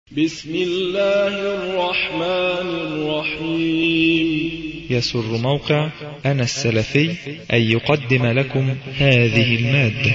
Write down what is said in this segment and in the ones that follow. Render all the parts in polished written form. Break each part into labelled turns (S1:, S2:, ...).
S1: بسم الله الرحمن الرحيم.
S2: يسر موقع أنا السلفي أن يقدم لكم هذه المادة.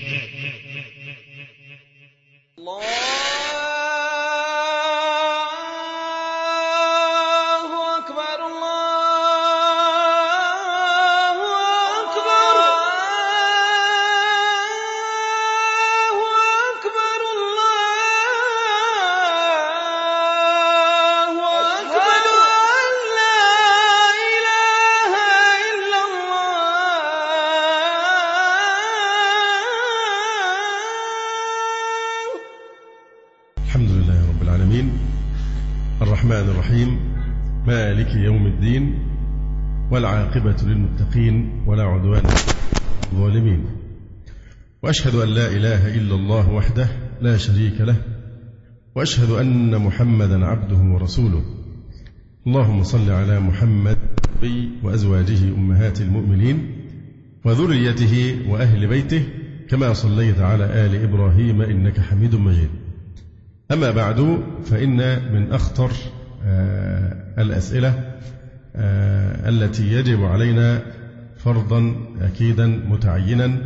S3: الحمد لله رب العالمين الرحمن الرحيم مالك يوم الدين والعاقبة للمتقين ولا عدوان الظالمين، وأشهد أن لا إله إلا الله وحده لا شريك له، وأشهد أن محمدا عبده ورسوله. اللهم صل على محمد وأزواجه أمهات المؤمنين وذريته وأهل بيته كما صليت على آل إبراهيم إنك حميد مجيد. أما بعد، فإن من أخطر الأسئلة التي يجب علينا فرضا أكيدا متعينا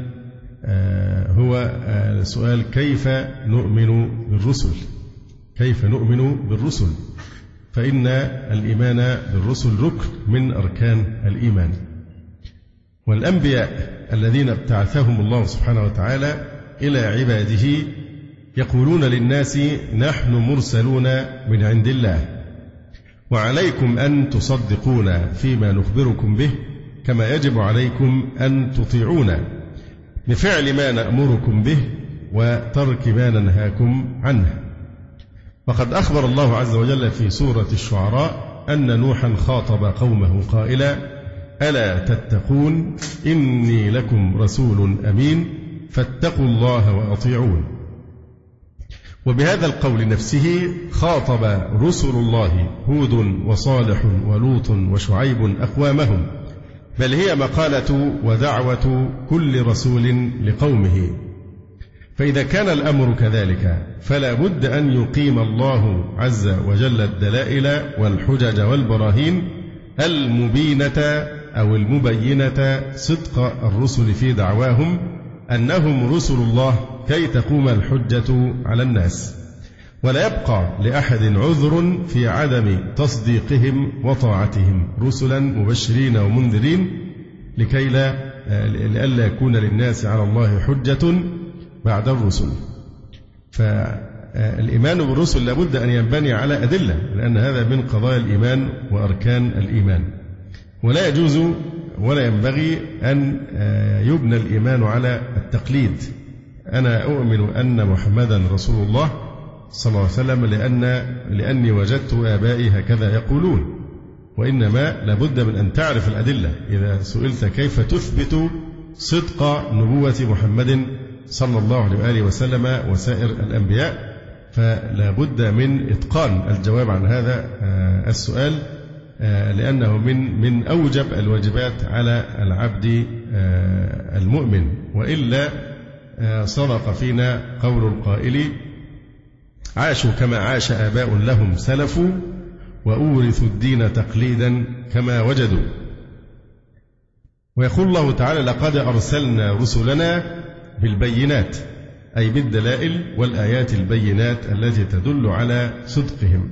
S3: هو سؤال كيف نؤمن بالرسل؟ كيف نؤمن بالرسل؟ فإن الإيمان بالرسل ركن من أركان الإيمان، والأنبياء الذين ابتعثهم الله سبحانه وتعالى إلى عباده يقولون للناس نحن مرسلون من عند الله، وعليكم أن تصدقونا فيما نخبركم به، كما يجب عليكم أن تطيعونا بفعل ما نأمركم به وترك ما ننهاكم عنه. وقد أخبر الله عز وجل في سورة الشعراء أن نوحا خاطب قومه قائلا ألا تتقون إني لكم رسول أمين فاتقوا الله وأطيعون. وبهذا القول نفسه خاطب رسل الله هود وصالح ولوط وشعيب أقوامهم، بل هي مقالة ودعوة كل رسول لقومه. فإذا كان الأمر كذلك فلا بد أن يقيم الله عز وجل الدلائل والحجج والبراهين المبينة أو المبينة صدق الرسل في دعواهم أنهم رسل الله كي تقوم الحجة على الناس، ولا يبقى لأحد عذر في عدم تصديقهم وطاعتهم رسلا مبشرين ومنذرين لئلا يكون للناس على الله حجة بعد الرسل. فالإيمان بالرسل لابد أن ينبني على أدلة، لأن هذا من قضايا الإيمان وأركان الإيمان، ولا يجوز ولا ينبغي أن يبنى الإيمان على التقليد. أنا أؤمن أن محمدا رسول الله صلى الله عليه وسلم لأني وجدت آبائي هكذا يقولون، وإنما لابد من أن تعرف الأدلة. إذا سئلت كيف تثبت صدق نبوة محمد صلى الله عليه وآله وسلم وسائر الأنبياء، فلا بد من إتقان الجواب عن هذا السؤال، لأنه من أوجب الواجبات على العبد المؤمن، وإلا صدق فينا قول القائل عاشوا كما عاش آباء لهم سلفوا وأورثوا الدين تقليدا كما وجدوا. ويقول الله تعالى لقد أرسلنا رسلنا بالبينات، أي بالدلائل والآيات البينات التي تدل على صدقهم.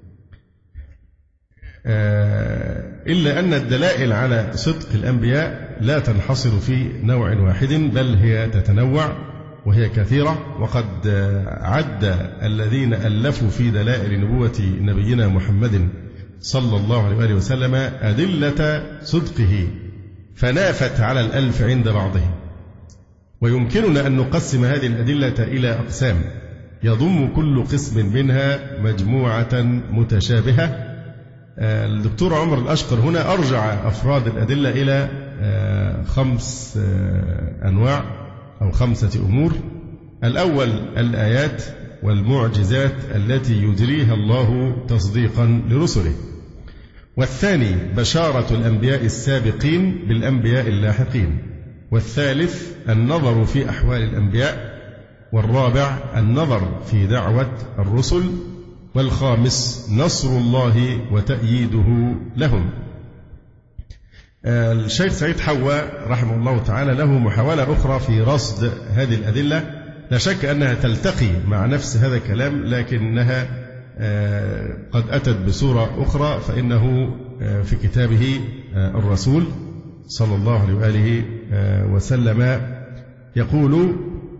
S3: إلا أن الدلائل على صدق الأنبياء لا تنحصر في نوع واحد، بل هي تتنوع وهي كثيرة. وقد عد الذين ألفوا في دلائل نبوة نبينا محمد صلى الله عليه وآله وسلم أدلة صدقه فنافت على 1000 عند بعضهم. ويمكننا أن نقسم هذه الأدلة إلى أقسام يضم كل قسم منها مجموعة متشابهة. الدكتور عمر الأشقر هنا أرجع أفراد الأدلة إلى 5 أنواع أو 5 أمور. الأول الآيات والمعجزات التي يجريها الله تصديقا لرسله، والثاني بشارة الأنبياء السابقين بالأنبياء اللاحقين، والثالث النظر في أحوال الأنبياء، والرابع النظر في دعوة الرسل، والخامس نصر الله وتأييده لهم. الشيخ سعيد حوا رحمه الله تعالى له محاولة أخرى في رصد هذه الأدلة، لا شك أنها تلتقي مع نفس هذا الكلام، لكنها قد أتت بصورة أخرى. فإنه في كتابه الرسول صلى الله عليه وآله وسلم يقول: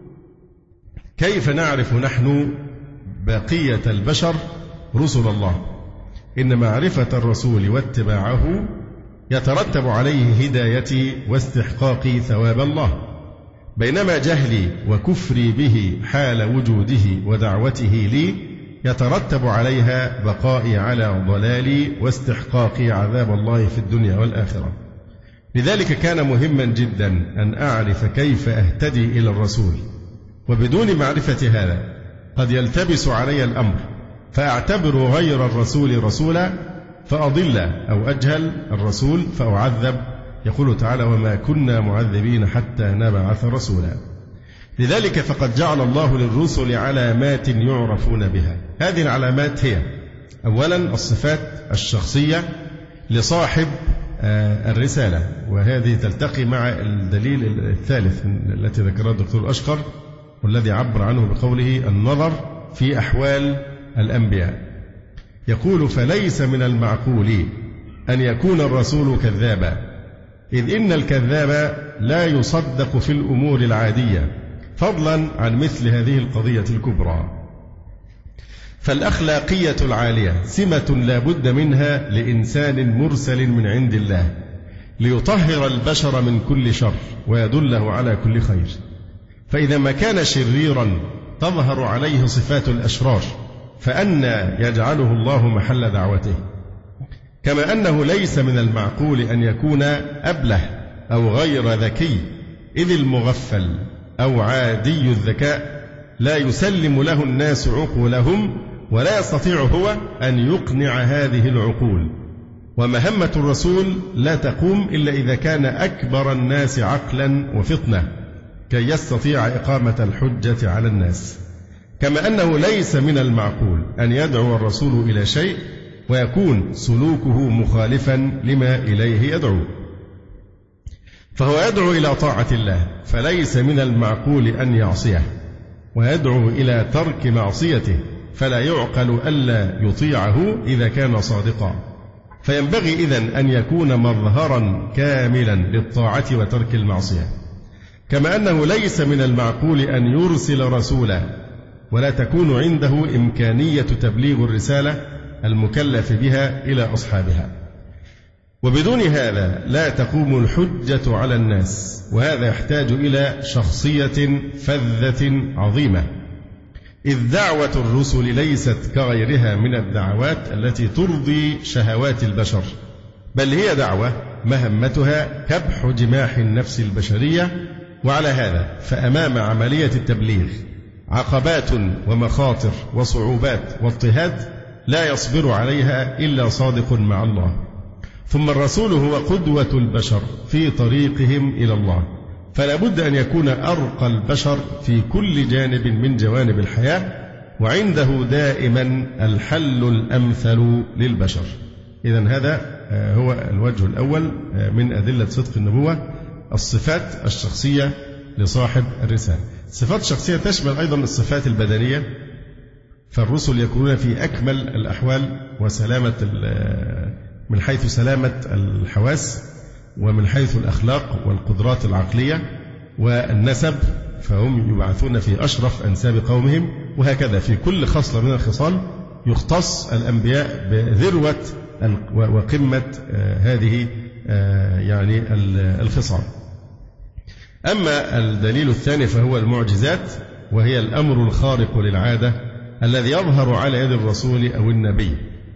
S3: كيف نعرف نحن بقية البشر رسل الله؟ إن معرفة الرسول واتباعه يترتب عليه هدايتي واستحقاقي ثواب الله، بينما جهلي وكفري به حال وجوده ودعوته لي يترتب عليها بقائي على ضلالي واستحقاقي عذاب الله في الدنيا والآخرة. لذلك كان مهما جدا أن أعرف كيف أهتدي إلى الرسول، وبدون معرفة هذا قد يلتبس علي الأمر فأعتبر غير الرسول رسولا فأضل، أو أجهل الرسول فأعذب. يقول تعالى: وما كنا معذبين حتى نبعث رسولا. لذلك فقد جعل الله للرسل علامات يعرفون بها. هذه العلامات هي: أولا الصفات الشخصية لصاحب الرسالة، وهذه تلتقي مع الدليل الثالث التي ذكرها الدكتور الأشقر، والذي عبر عنه بقوله: النظر في أحوال الأنبياء. يقول: فليس من المعقول أن يكون الرسول كذابا، إذ إن الكذاب لا يصدق في الأمور العادية، فضلا عن مثل هذه القضية الكبرى. فالأخلاقية العالية سمة لا بد منها لإنسان مرسل من عند الله، ليطهر البشر من كل شر ويدله على كل خير. فإذا ما كان شريرا تظهر عليه صفات الأشرار، فأنى يجعله الله محل دعوته؟ كما أنه ليس من المعقول أن يكون أبله أو غير ذكي، إذ المغفل أو عادي الذكاء لا يسلم له الناس عقولهم، ولا يستطيع هو أن يقنع هذه العقول. ومهمة الرسول لا تقوم إلا إذا كان أكبر الناس عقلا وفطنة كي يستطيع إقامة الحجة على الناس. كما أنه ليس من المعقول أن يدعو الرسول إلى شيء ويكون سلوكه مخالفا لما إليه يدعو، فهو يدعو إلى طاعة الله، فليس من المعقول أن يعصيه، ويدعو إلى ترك معصيته، فلا يعقل ألا يطيعه إذا كان صادقا. فينبغي إذن أن يكون مظهرا كاملا للطاعة وترك المعصية. كما أنه ليس من المعقول أن يرسل رسولا ولا تكون عنده إمكانية تبليغ الرسالة المكلف بها إلى أصحابها. وبدون هذا لا تقوم الحجة على الناس، وهذا يحتاج إلى شخصية فذة عظيمة، إذ دعوة الرسل ليست كغيرها من الدعوات التي ترضي شهوات البشر، بل هي دعوة مهمتها كبح جماح النفس البشرية. وعلى هذا فأمام عملية التبليغ عقبات ومخاطر وصعوبات واضطهاد لا يصبر عليها إلا صادق مع الله. ثم الرسول هو قدوة البشر في طريقهم إلى الله، فلا بد أن يكون أرقى البشر في كل جانب من جوانب الحياة، وعنده دائما الحل الأمثل للبشر. إذن هذا هو الوجه الأول من أدلة صدق النبوة، الصفات الشخصية لصاحب الرسالة. الصفات الشخصية تشمل أيضا الصفات البدنية، فالرسل يكونون في أكمل الأحوال وسلامة من حيث سلامة الحواس، ومن حيث الأخلاق والقدرات العقلية والنسب، فهم يبعثون في أشرف أنساب قومهم. وهكذا في كل خصلة من الخصال يختص الأنبياء بذروة وقمة هذه يعني الخصال. أما الدليل الثاني فهو المعجزات، وهي الأمر الخارق للعادة الذي يظهر على يد الرسول أو النبي.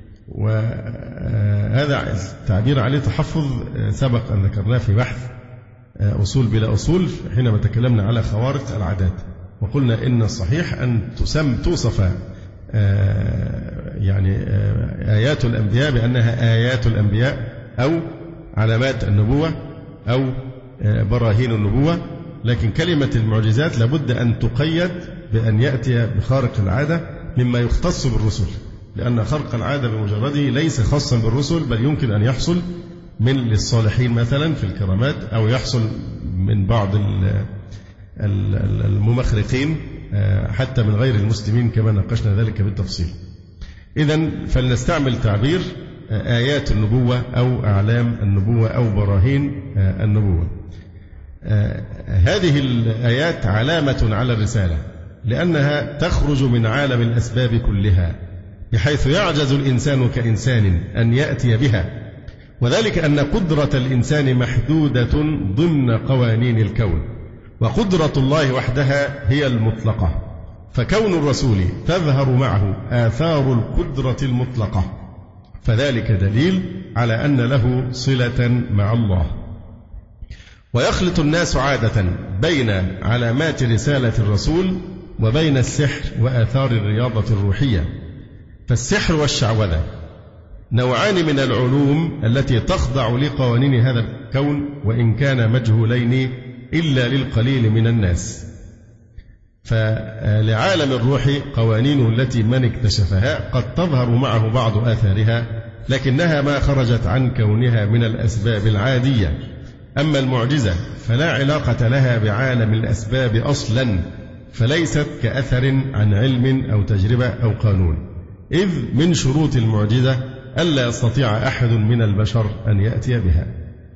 S3: وهذا التعبير عليه تحفظ سبق أن ذكرناه في بحث أصول بلا أصول حينما تكلمنا على خوارق العادات، وقلنا إن الصحيح أن توصف يعني آيات الأنبياء بأنها آيات الأنبياء أو علامات النبوة أو براهين النبوة، لكن كلمة المعجزات لابد أن تقيد بأن يأتي بخارق العادة مما يختص بالرسل. لأن خرق العادة بمجرده ليس خاصا بالرسل، بل يمكن أن يحصل من للصالحين مثلا في الكرامات، أو يحصل من بعض الممخرقين حتى من غير المسلمين كما ناقشنا ذلك بالتفصيل. إذن فلنستعمل تعبير آيات النبوة أو أعلام النبوة أو براهين النبوة. هذه الآيات علامة على الرسالة، لأنها تخرج من عالم الأسباب كلها، بحيث يعجز الإنسان كإنسان أن يأتي بها، وذلك أن قدرة الإنسان محدودة ضمن قوانين الكون، وقدرة الله وحدها هي المطلقة، فكون الرسول تظهر معه آثار القدرة المطلقة، فذلك دليل على أن له صلة مع الله. ويخلط الناس عادة بين علامات رسالة الرسول وبين السحر وآثار الرياضة الروحية. فالسحر والشعوذة نوعان من العلوم التي تخضع لقوانين هذا الكون، وإن كان مجهولين إلا للقليل من الناس. فلعالم الروح قوانين التي من اكتشفها قد تظهر معه بعض آثارها، لكنها ما خرجت عن كونها من الأسباب العادية. أما المعجزة فلا علاقة لها بعالم الأسباب أصلا، فليست كأثر عن علم أو تجربة أو قانون، إذ من شروط المعجزة ألا يستطيع أحد من البشر أن يأتي بها.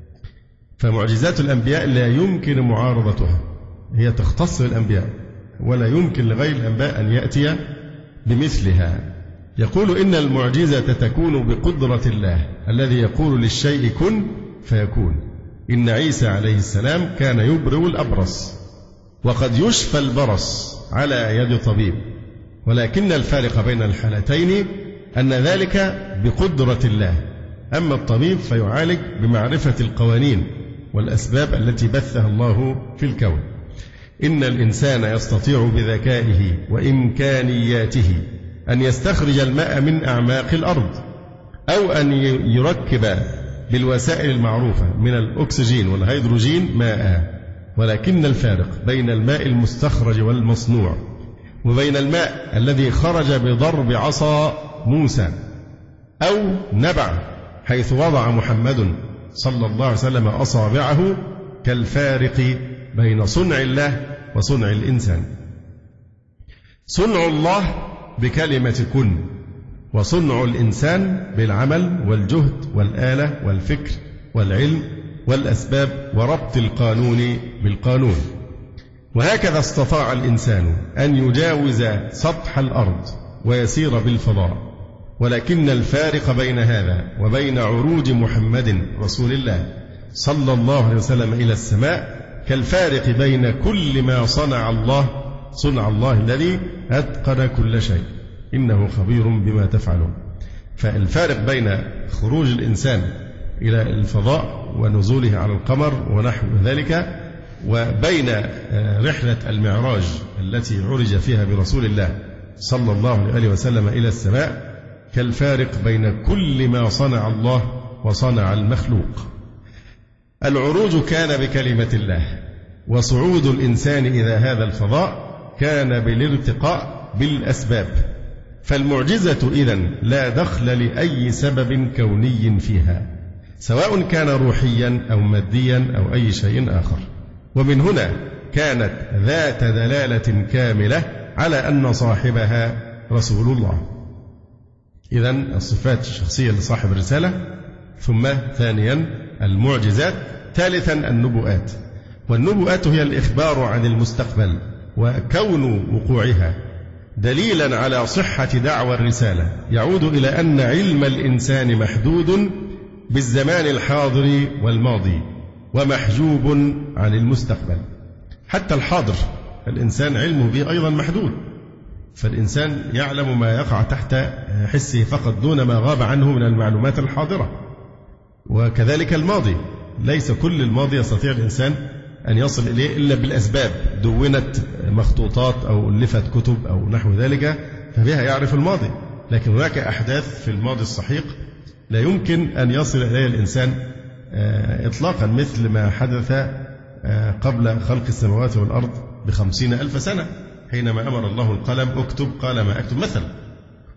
S3: فمعجزات الأنبياء لا يمكن معارضتها، هي تختص بالأنبياء، ولا يمكن لغير الأنبياء أن يأتي بمثلها. يقول إن المعجزة تكون بقدرة الله الذي يقول للشيء كن فيكون. إن عيسى عليه السلام كان يبرئ الأبرص، وقد يشفى البرص على يد طبيب، ولكن الفارق بين الحالتين أن ذلك بقدرة الله، أما الطبيب فيعالج بمعرفة القوانين والأسباب التي بثها الله في الكون. إن الإنسان يستطيع بذكائه وإمكانياته أن يستخرج الماء من أعماق الأرض، أو أن يركب بالوسائل المعروفة من الأكسجين والهيدروجين ماء، ولكن الفارق بين الماء المستخرج والمصنوع وبين الماء الذي خرج بضرب عصا موسى أو نبع، حيث وضع محمد صلى الله عليه وسلم أصابعه، كالفارق بين صنع الله وصنع الإنسان. صنع الله بكلمة كن، وصنع الإنسان بالعمل والجهد والآلة والفكر والعلم والأسباب وربط القانون بالقانون. وهكذا استطاع الإنسان أن يجاوز سطح الأرض ويسير بالفضاء، ولكن الفارق بين هذا وبين عروج محمد رسول الله صلى الله عليه وسلم إلى السماء كالفارق بين كل ما صنع الله الذي أتقن كل شيء، إنه خبير بما تفعلون. فالفارق بين خروج الإنسان إلى الفضاء ونزوله على القمر ونحو ذلك، وبين رحلة المعراج التي عرج فيها برسول الله صلى الله عليه وسلم إلى السماء، كالفارق بين كل ما صنع الله وصنع المخلوق. العروج كان بكلمة الله، وصعود الإنسان إلى هذا الفضاء كان بالارتقاء بالأسباب. فالمعجزة إذن لا دخل لأي سبب كوني فيها، سواء كان روحيا أو ماديا أو أي شيء آخر. ومن هنا كانت ذات دلالة كاملة على أن صاحبها رسول الله. إذن الصفات الشخصية لصاحب الرسالة، ثم ثانيا المعجزات، ثالثا النبوءات. والنبوءات هي الإخبار عن المستقبل وكون وقوعها دليلا على صحة دعوى الرسالة، يعود إلى أن علم الإنسان محدود بالزمان الحاضر والماضي ومحجوب عن المستقبل. حتى الحاضر الإنسان علمه به أيضا محدود، فالإنسان يعلم ما يقع تحت حسه فقط دون ما غاب عنه من المعلومات الحاضرة. وكذلك الماضي، ليس كل الماضي يستطيع الإنسان أن يصل إليه إلا بالأسباب، دونت مخطوطات أو ألفت كتب أو نحو ذلك فبها يعرف الماضي، لكن هناك أحداث في الماضي السحيق لا يمكن أن يصل إليه الإنسان إطلاقا، مثل ما حدث قبل خلق السماوات والأرض ب50,000 سنة، حينما أمر الله القلم اكتب قال ما أكتب مثلا.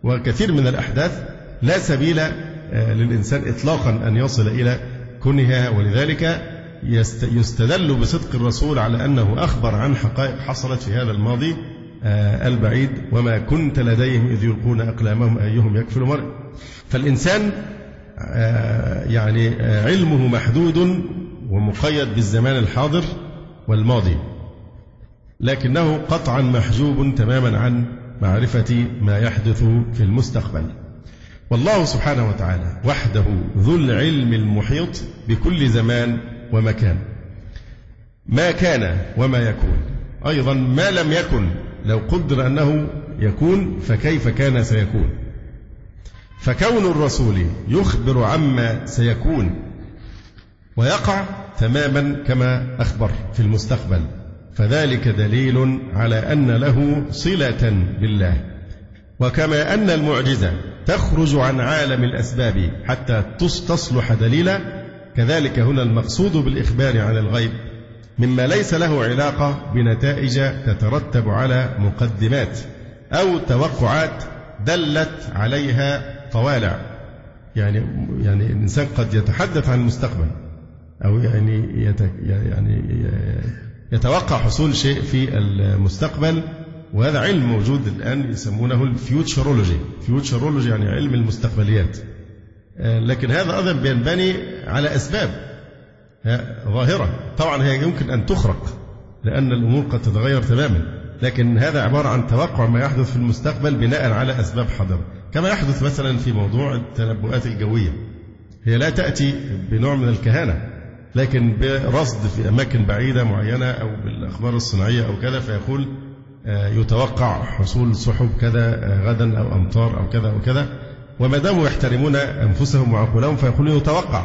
S3: وكثير من الأحداث لا سبيل للإنسان إطلاقا أن يصل إلى كونها، ولذلك يستدل بصدق الرسول على أنه أخبر عن حقائق حصلت في هذا الماضي البعيد، وما كنت لديهم إذ يلقون أقلامهم أيهم يكفل مرء. فالإنسان يعني علمه محدود ومقيد بالزمان الحاضر والماضي، لكنه قطعا محجوب تماما عن معرفة ما يحدث في المستقبل. والله سبحانه وتعالى وحده ذو العلم المحيط بكل زمان ومكان، ما كان وما يكون، أيضا ما لم يكن لو قدر أنه يكون فكيف كان سيكون. فكون الرسول يخبر عما سيكون ويقع تماما كما أخبر في المستقبل، فذلك دليل على أن له صلة بالله. وكما أن المعجزة تخرج عن عالم الأسباب حتى تصلح دليلا، كذلك هنا المقصود بالإخبار عن الغيب مما ليس له علاقة بنتائج تترتب على مقدمات أو توقعات دلت عليها طوالع. يعني الإنسان قد يتحدث عن المستقبل أو يعني يتوقع حصول شيء في المستقبل، وهذا علم موجود الآن يسمونه الفيوتشرولوجي. فيوتشرولوجي يعني علم المستقبليات، لكن هذا أيضا بينبني على أسباب ظاهرة. طبعا هي يمكن أن تخرق لأن الأمور قد تتغير تماما، لكن هذا عبارة عن توقع ما يحدث في المستقبل بناء على أسباب حاضرة، كما يحدث مثلا في موضوع التنبؤات الجوية. هي لا تأتي بنوع من الكهانة، لكن برصد في أماكن بعيدة معينة أو بالأخبار الصناعية أو كذا، فيقول يتوقع حصول سحب كذا غدا أو أمطار أو كذا وكذا، وما داموا يحترمون أنفسهم وعقولهم فيقولون يتوقع.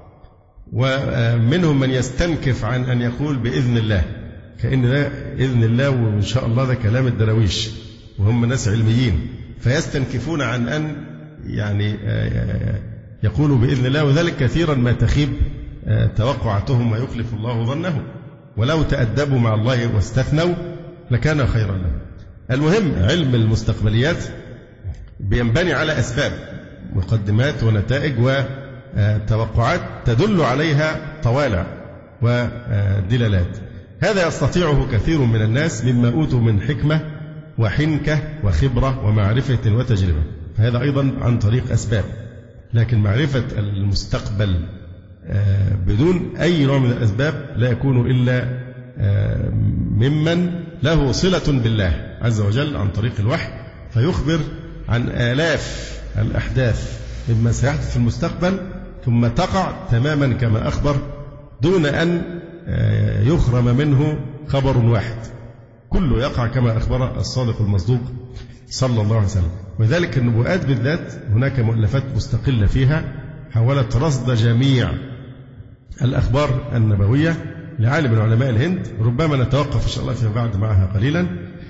S3: ومنهم من يستنكف عن أن يقول بإذن الله، كأن ده إذن الله وإن شاء الله ده كلام الدراويش، وهم ناس علميين فيستنكفون عن أن يعني يقولوا بإذن الله، وذلك كثيرا ما تخيب توقعاتهم ويخلف الله ظنه، ولو تأدبوا مع الله واستثنوا لكان خيرا لهم. المهم علم المستقبليات بينبني على أسباب، مقدمات ونتائج وتوقعات تدل عليها طوالع ودلالات. هذا يستطيعه كثير من الناس مما أوتوا من حكمة وحنكة وخبرة ومعرفة وتجربة، فهذا أيضا عن طريق أسباب. لكن معرفة المستقبل بدون أي نوع من الأسباب لا يكون إلا ممن له صلة بالله عز وجل عن طريق الوحي، فيخبر عن آلاف الأحداث مما سيحدث في المستقبل ثم تقع تماما كما أخبر دون أن يخرم منه خبر واحد، كله يقع كما أخبر الصادق المصدوق صلى الله عليه وسلم. وذلك النبوءات بالذات هناك مؤلفات مستقلة فيها حاولت رصد جميع الأخبار النبوية لعالم من علماء الهند، ربما نتوقف إن شاء الله فيما بعد معها قليلا.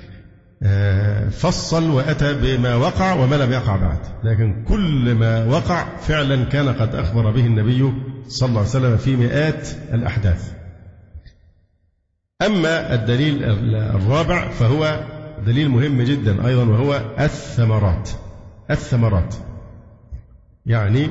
S3: فصل وأتى بما وقع وما لم يقع بعد، لكن كل ما وقع فعلا كان قد أخبر به النبي صلى الله عليه وسلم في مئات الأحداث. أما الدليل الرابع فهو دليل مهم جدا أيضا، وهو الثمرات. يعني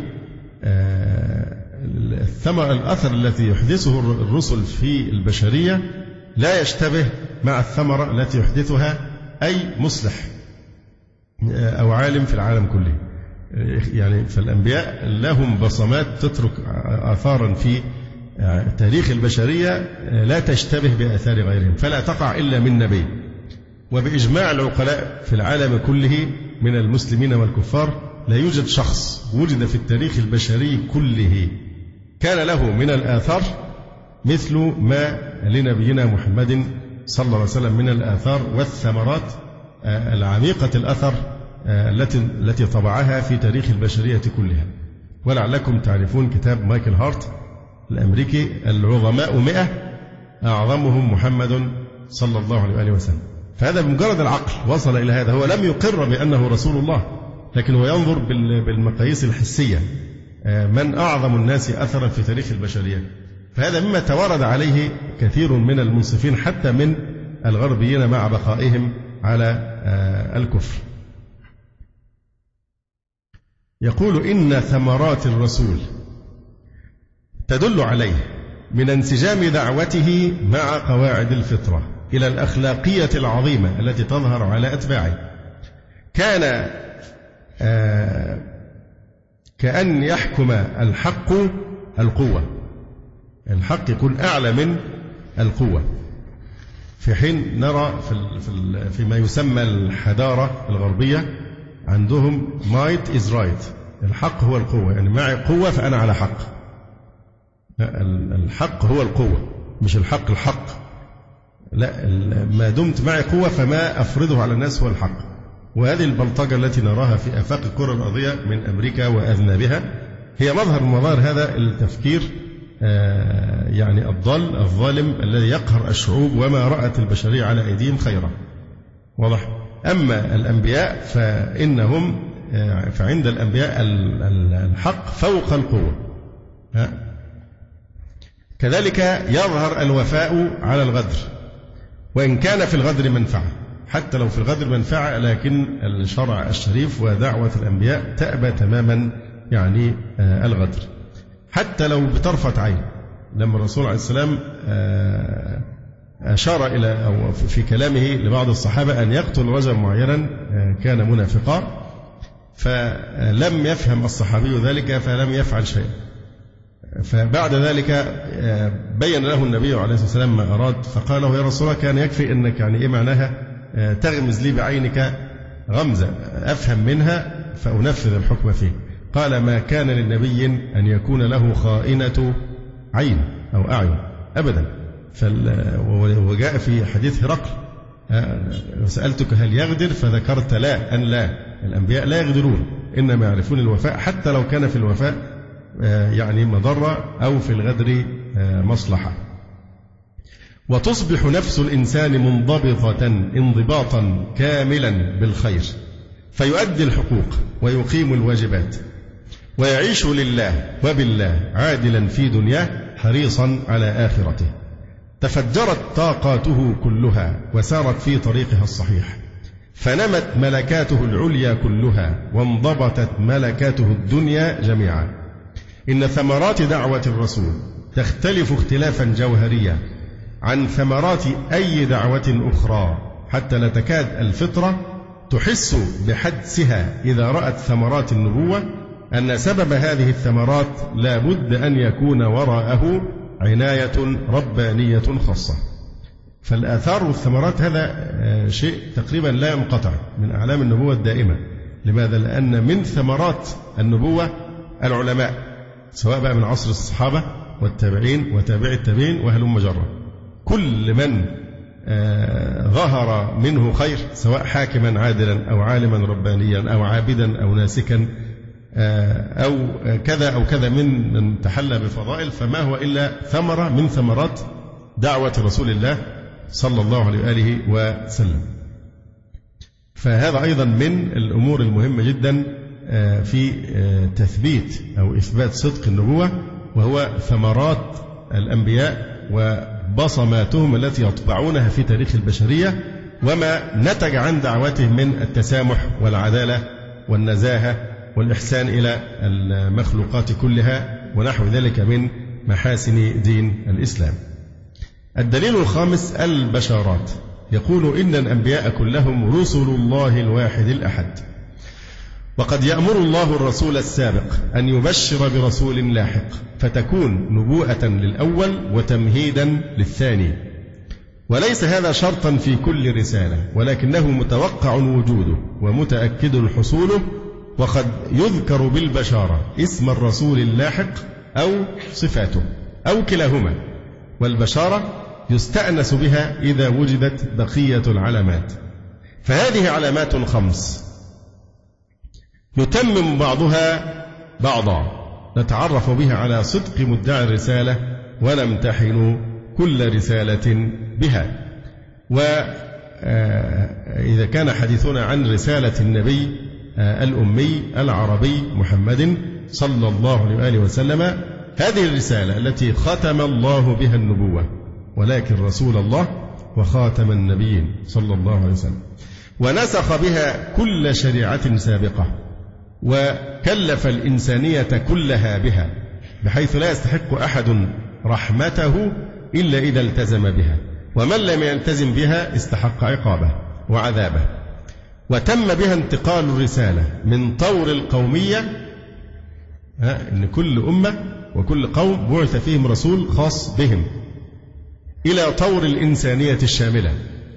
S3: الأثر الذي يحدثه الرسل في البشرية لا يشتبه مع الثمرة التي يحدثها أي مصلح أو عالم في العالم كله. يعني فالأنبياء لهم بصمات تترك آثارا في تاريخ البشرية لا تشتبه بآثار غيرهم، فلا تقع إلا من نبي. وبإجماع العقلاء في العالم كله من المسلمين والكفار لا يوجد شخص وجد في التاريخ البشري كله كان له من الآثار مثل ما لنبينا محمد صلى الله عليه وسلم من الآثار والثمرات العميقة الأثر التي طبعها في تاريخ البشرية كلها. ولعلكم تعرفون كتاب مايكل هارت الأمريكي العظماء 100 أعظمهم محمد صلى الله عليه وآله وسلم. فهذا بمجرد العقل وصل إلى هذا، هو لم يقر بأنه رسول الله، لكن هو ينظر بالمقاييس الحسية من أعظم الناس أثرا في تاريخ البشرية. فهذا مما توارد عليه كثير من المنصفين حتى من الغربيين مع بقائهم على الكفر. يقول إن ثمرات الرسول تدل عليه من انسجام دعوته مع قواعد الفطرة إلى الأخلاقية العظيمة التي تظهر على أتباعه. كان كأن يحكم الحق القوة، الحق يكون أعلى من القوة، في حين نرى فيما يسمى الحضارة الغربية عندهم might is right، الحق هو القوة، يعني معي قوة فأنا على حق. الحق هو القوة مش الحق، لا، ما دمت معي قوة فما أفرضه على الناس هو الحق. وهذه البلطجة التي نراها في آفاق الكرة الأرضية من أمريكا وأذنابها هي مظهر من مظاهر هذا التفكير يعني الضال الظالم الذي يقهر الشعوب وما رأت البشرية على أيديهم خيرا. واضح؟ أما الأنبياء فعند الأنبياء الحق فوق القوة. كذلك يظهر الوفاء على الغدر، وإن كان في الغدر منفعة، حتى لو في الغدر منفعة، لكن الشرع الشريف ودعوة الأنبياء تأبى تماما يعني الغدر، حتى لو بطرفة عين. لما الرسول عليه السلام أشار إلى أو في كلامه لبعض الصحابة أن يقتل رجلا معينا كان منافقا، فلم يفهم الصحابي ذلك فلم يفعل شيئا. فبعد ذلك بين له النبي عليه الصلاة والسلام ما أراد، فقال له: يا رسول الله، كان يكفي أنك يعني إيه معناها تغمز لي بعينك غمزة أفهم منها فأنفذ الحكم فيه. قال: ما كان للنبي أن يكون له خائنة عين أو أعين أبدا. وجاء في حديث هرقل: سألتك هل يغدر فذكرت لا، أن لا، الأنبياء لا يغدرون، إنما يعرفون الوفاء حتى لو كان في الوفاء يعني مضرة أو في الغدر مصلحة. وتصبح نفس الإنسان منضبطة انضباطا كاملا بالخير، فيؤدي الحقوق ويقيم الواجبات ويعيش لله وبالله عادلا في دنياه حريصا على آخرته. تفجرت طاقاته كلها وسارت في طريقها الصحيح، فنمت ملكاته العليا كلها وانضبطت ملكاته الدنيا جميعا. إن ثمرات دعوة الرسول تختلف اختلافا جوهريا عن ثمرات أي دعوة أخرى، حتى لا تكاد الفطرة تحس بحدسها إذا رأت ثمرات النبوة أن سبب هذه الثمرات لا بد أن يكون وراءه عناية ربانية خاصة. فالآثار والثمرات هذا شيء تقريبا لا ينقطع من أعلام النبوة الدائمة. لماذا؟ لأن من ثمرات النبوة العلماء، سواء بقى من عصر الصحابة والتابعين وتابع التابعين وهلم جرا، كل من ظهر منه خير، سواء حاكما عادلا أو عالما ربانيا أو عابدا أو ناسكا أو كذا أو كذا من تحلى بفضائل، فما هو إلا ثمرة من ثمرات دعوة رسول الله صلى الله عليه وآله وسلم. فهذا أيضا من الأمور المهمة جدا في تثبيت أو إثبات صدق النبوة، وهو ثمرات الأنبياء وبصماتهم التي يطبعونها في تاريخ البشرية، وما نتج عن دعوتهم من التسامح والعدالة والنزاهة والإحسان إلى المخلوقات كلها ونحو ذلك من محاسن دين الإسلام. الدليل الخامس البشارات. يقول: إن الأنبياء كلهم رسل الله الواحد الأحد، وقد يأمر الله الرسول السابق أن يبشر برسول لاحق، فتكون نبوءة للأول وتمهيدا للثاني. وليس هذا شرطا في كل رسالة، ولكنه متوقع وجوده ومتأكد حصوله، وقد يذكر بالبشارة اسم الرسول اللاحق أو صفاته أو كلاهما، والبشارة يستأنس بها إذا وجدت بقية العلامات. فهذه علامات 5 يتمم بعضها بعضا، نتعرف بها على صدق مدعي الرسالة ونمتحن كل رسالة بها. وإذا كان حديثنا عن رسالة النبي الأمي العربي محمد صلى الله عليه وآله وسلم، هذه الرسالة التي ختم الله بها النبوة، ولكن رسول الله وخاتم النبيين صلى الله عليه وسلم، ونسخ بها كل شريعة سابقة، وكلف الإنسانية كلها بها، بحيث لا يستحق أحد رحمته إلا إذا التزم بها، ومن لم يلتزم بها استحق عقابه وعذابه. وتم بها انتقال الرسالة من طور القومية، إن كل أمة وكل قوم بعث فيهم رسول خاص بهم، إلى طور الإنسانية الشاملة،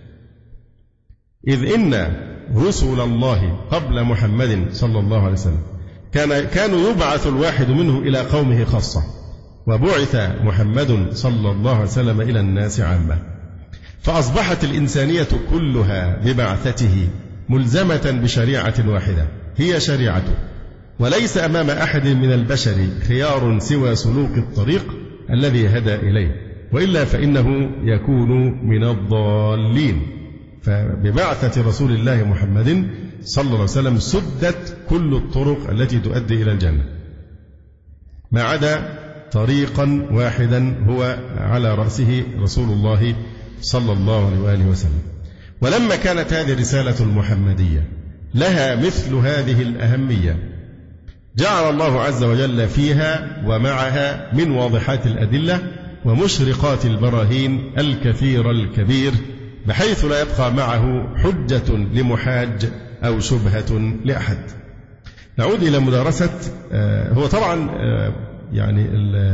S3: إذ إن رسل الله قبل محمد صلى الله عليه وسلم كانوا يبعث الواحد منه إلى قومه خاصة، وبعث محمد صلى الله عليه وسلم إلى الناس عامة، فأصبحت الإنسانية كلها ببعثته ملزمة بشريعة واحدة هي شريعته، وليس أمام أحد من البشر خيار سوى سلوك الطريق الذي هدى إليه، وإلا فإنه يكون من الضالين. فببعثة رسول الله محمد صلى الله عليه وسلم سدت كل الطرق التي تؤدي إلى الجنة، ما عدا طريقا واحدا هو على رأسه رسول الله صلى الله عليه وآله وسلم. ولما كانت هذه الرسالة المحمدية لها مثل هذه الأهمية، جعل الله عز وجل فيها ومعها من واضحات الأدلة ومشرقات البراهين الكثير الكبير، بحيث لا يبقى معه حجة لمحاج أو شبهة لأحد. نعود إلى مدارسة. هو طبعا يعني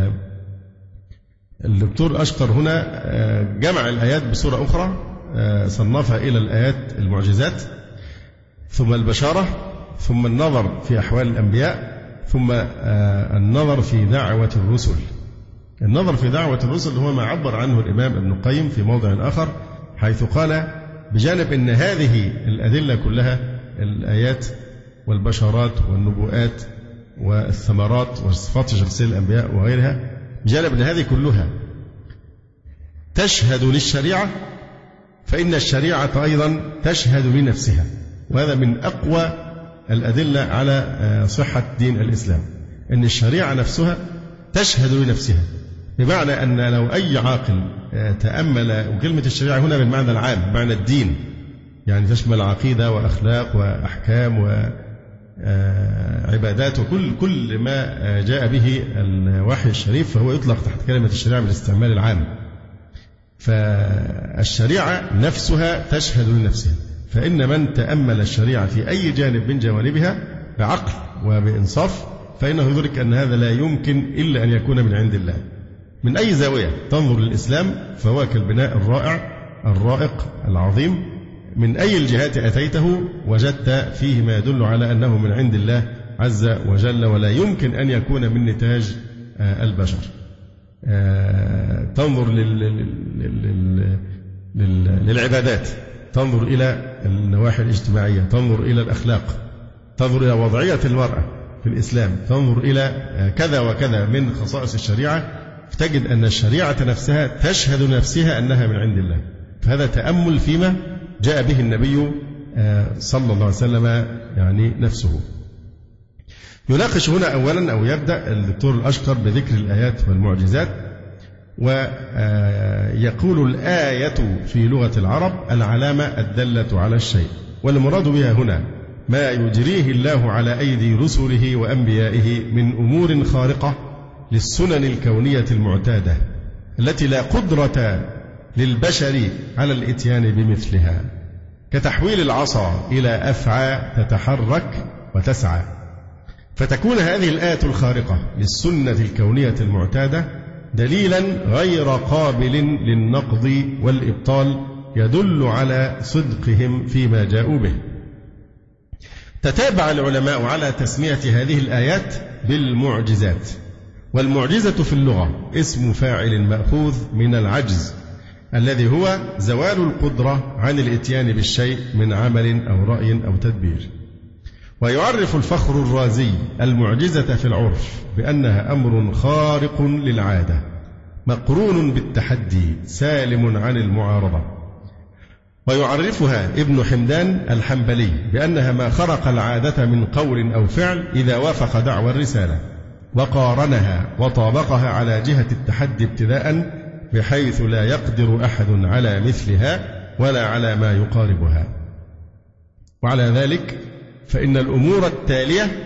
S3: الدكتور أشقر هنا جمع الآيات بصورة أخرى، صنفها إلى الآيات المعجزات، ثم البشارة، ثم النظر في أحوال الأنبياء، ثم النظر في دعوة الرسل. النظر في دعوة الرسل هو ما عبر عنه الإمام ابن القيم في موضع آخر، حيث قال بجانب أن هذه الأدلة كلها، الآيات والبشارات والنبوءات والثمرات والصفات الشخصية للأنبياء وغيرها، بجانب أن هذه كلها تشهد للشريعة، فإن الشريعة أيضا تشهد لنفسها، وهذا من أقوى الأدلة على صحة دين الإسلام، أن الشريعة نفسها تشهد لنفسها، بمعنى أن لو أي عاقل تأمل، وكلمة الشريعة هنا بالمعنى العام بمعنى الدين، يعني تشمل عقيدة وأخلاق وأحكام وعبادات وكل ما جاء به الوحي الشريف، فهو يطلق تحت كلمة الشريعة بالاستعمال العام. فالشريعة نفسها تشهد لنفسها، فإن من تأمل الشريعة في أي جانب من جوانبها بعقل وبإنصاف، فإنه يدرك أن هذا لا يمكن إلا أن يكون من عند الله. من أي زاوية تنظر للإسلام فهو كالبناء الرائع الرائق العظيم، من أي الجهات أتيته وجدت فيه ما يدل على أنه من عند الله عز وجل، ولا يمكن أن يكون من نتاج البشر. تنظر للعبادات، تنظر إلى النواحي الاجتماعية، تنظر إلى الأخلاق، تنظر إلى وضعية المرأة في الإسلام، تنظر إلى كذا وكذا من خصائص الشريعة، فتجد أن الشريعة نفسها تشهد نفسها أنها من عند الله. فهذا تأمل فيما جاء به النبي صلى الله عليه وسلم يعني نفسه. يناقش هنا أولا، أو يبدأ الدكتور الأشقر بذكر الآيات والمعجزات، ويقول الآية في لغة العرب العلامة الدالة على الشيء، والمراد بها هنا ما يجريه الله على أيدي رسله وأنبيائه من أمور خارقة للسنن الكونية المعتادة التي لا قدرة للبشر على الإتيان بمثلها، كتحويل العصا إلى أفعى تتحرك وتسعى. فتكون هذه الآية الخارقة للسنة الكونية المعتادة دليلا غير قابل للنقض والإبطال، يدل على صدقهم فيما جاءوا به. تتابع العلماء على تسمية هذه الآيات بالمعجزات. والمعجزة في اللغة اسم فاعل مأخوذ من العجز، الذي هو زوال القدرة عن الإتيان بالشيء من عمل أو رأي أو تدبير. ويعرف الفخر الرازي المعجزة في العرف بأنها أمر خارق للعادة مقرون بالتحدي سالم عن المعارضة. ويعرفها ابن حمدان الحنبلي بأنها ما خرق العادة من قول أو فعل إذا وافق دعوى الرسالة، وقارنها وطابقها على جهة التحدي ابتداء، بحيث لا يقدر أحد على مثلها ولا على ما يقاربها. وعلى ذلك فإن الأمور التالية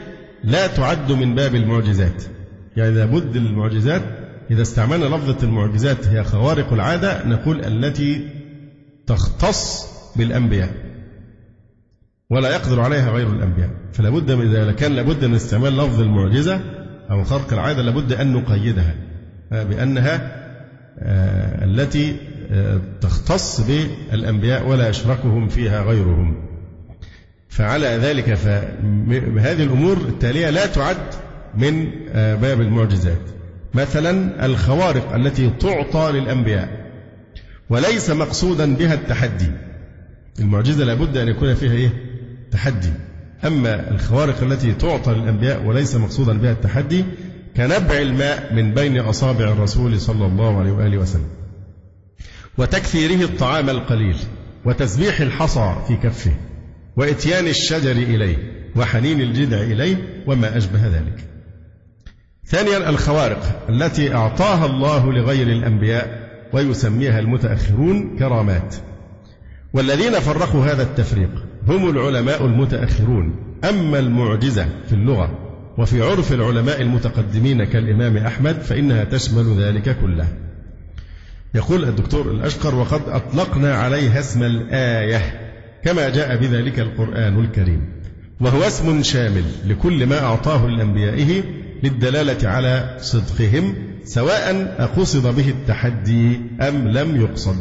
S3: لا تعد من باب المعجزات. يعني لابد المعجزات إذا استعملنا لفظة المعجزات هي خوارق العادة نقول التي تختص بالأنبياء ولا يقدر عليها غير الأنبياء. فلا بد إذا كان لابد من استعمال لفظ المعجزة أو خرق العادة لابد أن نقيدها بأنها التي تختص بالأنبياء ولا يشركهم فيها غيرهم. فعلى ذلك فهذه الأمور التالية لا تعد من باب المعجزات. مثلا الخوارق التي تعطى للأنبياء وليس مقصودا بها التحدي. المعجزة لابد أن يكون فيها تحدي. أما الخوارق التي تعطى للأنبياء وليس مقصودا بها التحدي كنبع الماء من بين أصابع الرسول صلى الله عليه وآله وسلم، وتكثيره الطعام القليل، وتسبيح الحصى في كفه، وإتيان الشجر إليه، وحنين الجذع إليه، وما أشبه ذلك. ثانيا الخوارق التي أعطاها الله لغير الأنبياء ويسميها المتأخرون كرامات. والذين فرقوا هذا التفريق هم العلماء المتأخرون. أما المعجزة في اللغة وفي عرف العلماء المتقدمين كالإمام أحمد فإنها تشمل ذلك كله. يقول الدكتور الأشقر: وقد أطلقنا عليها اسم الآية كما جاء بذلك القرآن الكريم، وهو اسم شامل لكل ما أعطاه لأنبيائه للدلالة على صدقهم، سواء أقصد به التحدي أم لم يقصد.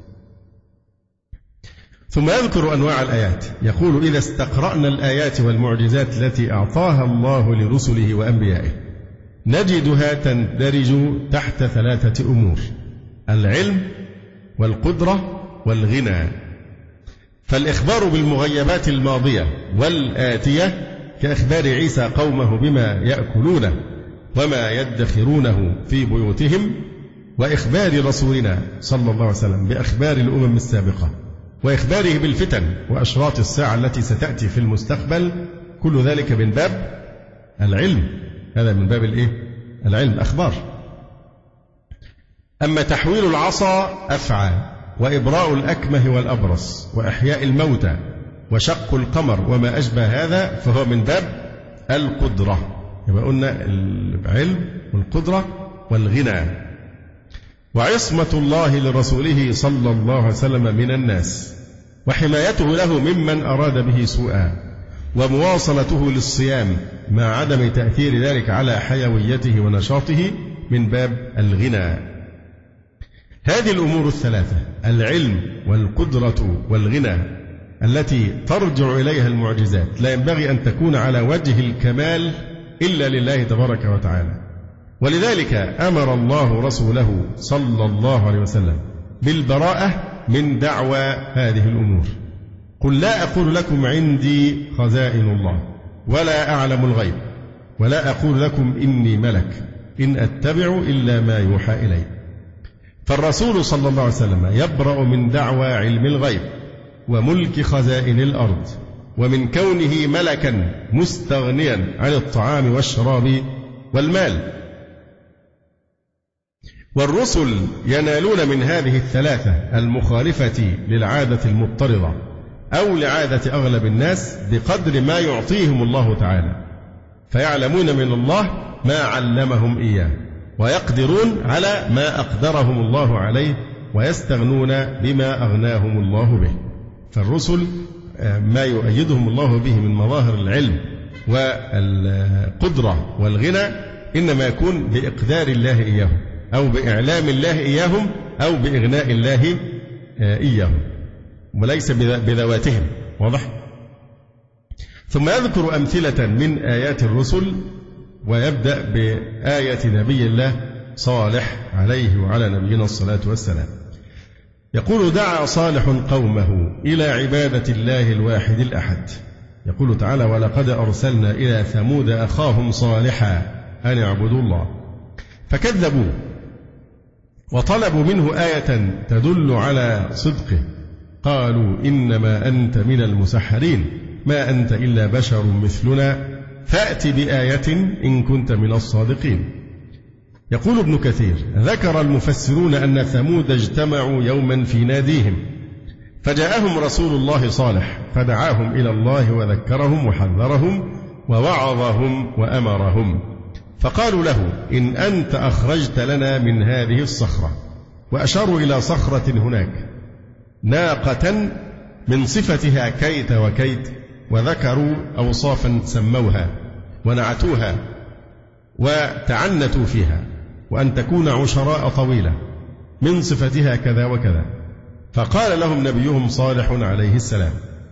S3: ثم يذكر أنواع الآيات، يقول: إذا استقرأنا الآيات والمعجزات التي أعطاها الله لرسله وأنبيائه نجدها تندرج تحت 3 أمور: العلم والقدرة والغنى. فالإخبار بالمغيبات الماضية والآتية كإخبار عيسى قومه بما يأكلونه وما يدخرونه في بيوتهم، وإخبار رسولنا صلى الله عليه وسلم بأخبار الأمم السابقة، وإخباره بالفتن وأشراط الساعة التي ستأتي في المستقبل. كل ذلك من باب العلم. هذا من باب العلم، أخبار. أما تحويل العصا أفعى، وإبراء الأكمه والأبرص، وإحياء الموتى، وشق القمر، وما أشبه هذا فهو من باب القدرة. يبقى قلنا العلم والقدرة والغنى. وعصمة الله لرسوله صلى الله عليه وسلم من الناس، وحمايته له ممن أراد به سوءا، ومواصلته للصيام مع عدم تأثير ذلك على حيويته ونشاطه من باب الغنى. هذه الأمور الثلاثة: العلم والقدرة والغنى التي ترجع إليها المعجزات لا ينبغي أن تكون على وجه الكمال إلا لله تبارك وتعالى. ولذلك أمر الله رسوله صلى الله عليه وسلم بالبراءة من دعوى هذه الأمور. قل لا أقول لكم عندي خزائن الله ولا أعلم الغيب ولا أقول لكم إني ملك إن أتبع إلا ما يوحى إلي. فالرسول صلى الله عليه وسلم يبرأ من دعوى علم الغيب وملك خزائن الأرض ومن كونه ملكا مستغنيا عن الطعام والشراب والمال. والرسل ينالون من هذه الثلاثة المخالفة للعادة المضطردة أو لعادة أغلب الناس بقدر ما يعطيهم الله تعالى، فيعلمون من الله ما علمهم إياه، ويقدرون على ما أقدرهم الله عليه، ويستغنون بما أغناهم الله به. فالرسل ما يؤيدهم الله به من مظاهر العلم والقدرة والغنى إنما يكون بإقدار الله إياهم، أو بإعلام الله إياهم، أو بإغناء الله إياهم، وليس بذواتهم. واضح؟ ثم يذكر أمثلة من آيات الرسل، ويبدأ بآية نبي الله صالح عليه وعلى نبينا الصلاة والسلام. يقول: دعا صالح قومه إلى عبادة الله الواحد الأحد. يقول تعالى: ولقد أرسلنا إلى ثمود أخاهم صالحا أن اعبدوا الله فكذبوه، وطلبوا منه آية تدل على صدقه، قالوا إنما أنت من المسحرين ما أنت إلا بشر مثلنا فأت بآية إن كنت من الصادقين. يقول ابن كثير: ذكر المفسرون أن ثمود اجتمعوا يوما في ناديهم، فجاءهم رسول الله صالح فدعاهم إلى الله وذكرهم وحذرهم ووعظهم وأمرهم. فقالوا له: إن أنت أخرجت لنا من هذه الصخرة، وأشاروا إلى صخرة هناك ناقة من صفتها كيت وكيت، وذكروا أوصافا سموها ونعتوها وتعنتوا فيها، وأن تكون عشراء طويلة من صفتها كذا وكذا. فقال لهم نبيهم صالح عليه السلام: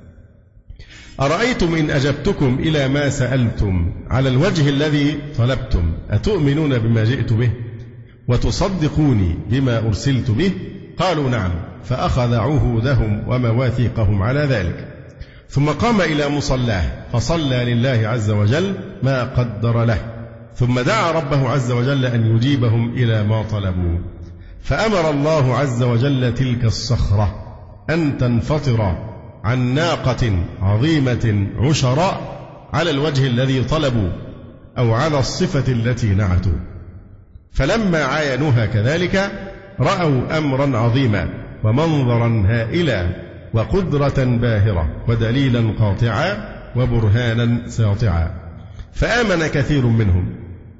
S3: أرأيتم إن أجبتكم إلى ما سألتم على الوجه الذي طلبتم، أتؤمنون بما جئت به وتصدقوني بما أرسلت به؟ قالوا: نعم. فأخذ عهودهم ومواثيقهم على ذلك، ثم قام إلى مصلاه فصلى لله عز وجل ما قدر له، ثم دعا ربه عز وجل أن يجيبهم إلى ما طلبوا. فأمر الله عز وجل تلك الصخرة أن تنفطر عن ناقة عظيمة عشراء على الوجه الذي طلبوا أو على الصفة التي نعتوا. فلما عاينوها كذلك رأوا أمرا عظيما ومنظرا هائلا وقدرة باهرة ودليلا قاطعا وبرهانا ساطعا، فآمن كثير منهم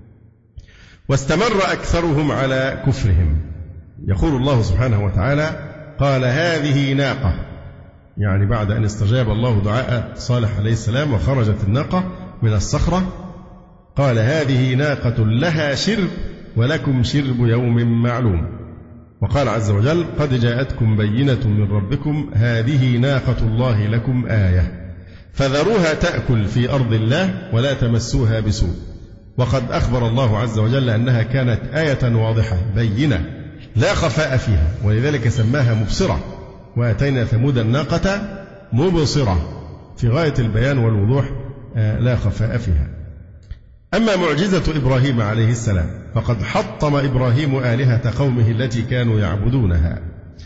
S3: واستمر أكثرهم على كفرهم. يقول الله سبحانه وتعالى: قال هذه ناقة، يعني بعد أن استجاب الله دعاء صالح عليه السلام وخرجت الناقة من الصخرة، قال هذه ناقة لها شرب ولكم شرب يوم معلوم. وقال عز وجل: قد جاءتكم بينة من ربكم هذه ناقة الله لكم آية فذروها تأكل في أرض الله ولا تمسوها بسوء. وقد أخبر الله عز وجل أنها كانت آية واضحة بينة لا خفاء فيها، ولذلك سماها مبصرة. وأتينا ثمود الناقة مبصرة، في غاية البيان والوضوح لا خفاء فيها. أما معجزة إبراهيم عليه السلام فقد حطم إبراهيم آلهة قومه التي كانوا يعبدونها،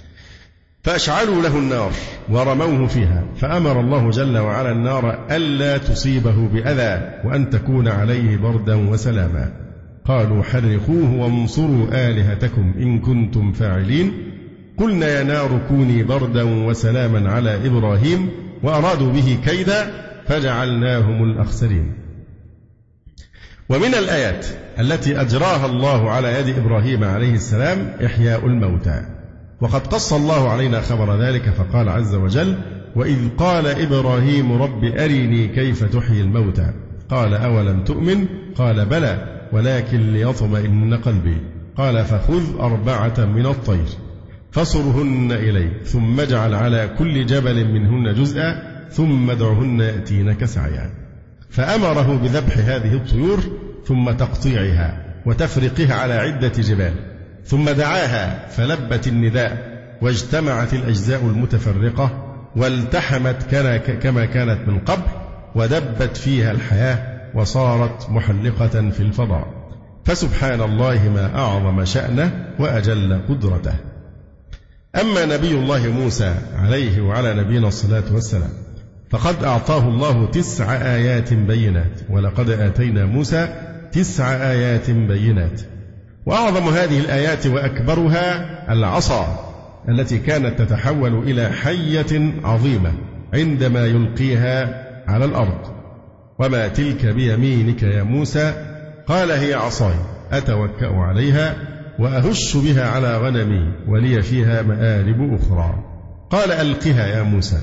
S3: فأشعلوا له النار ورموه فيها، فأمر الله جل وعلا النار ألا تصيبه بأذى وأن تكون عليه بردا وسلاما. قالوا: حرقوه وانصروا آلهتكم إن كنتم فاعلين. قلنا يا نار كوني بردا وسلاما على إبراهيم وأرادوا به كيدا فجعلناهم الأخسرين. ومن الآيات التي أجراها الله على يد إبراهيم عليه السلام إحياء الموتى، وقد قص الله علينا خبر ذلك فقال عز وجل: وإذ قال إبراهيم رب أرني كيف تحيي الموتى قال أولم تؤمن قال بلى ولكن ليطمئن قلبي قال فخذ 4 من الطير فصرهن إليك ثم اجعل على كل جبل منهن جزءا ثم ادعهن يأتينك سعيا. فأمره بذبح هذه الطيور ثم تقطيعها وتفرقها على عدة جبال، ثم دعاها فلبت النداء واجتمعت الأجزاء المتفرقة والتحمت كما كانت من قبل، ودبت فيها الحياة وصارت محلقة في الفضاء. فسبحان الله ما أعظم شأنه وأجل قدرته. أما نبي الله موسى عليه وعلى نبينا الصلاة والسلام فقد أعطاه الله 9 آيات بينات، ولقد آتينا موسى 9 آيات بينات. وأعظم هذه الآيات وأكبرها العصا التي كانت تتحول إلى حية عظيمة عندما يلقيها على الأرض. وما تلك بيمينك يا موسى قال هي عصاي أتوكأ عليها وأهش بها على غنمي ولي فيها مآرب أخرى. قال ألقها يا موسى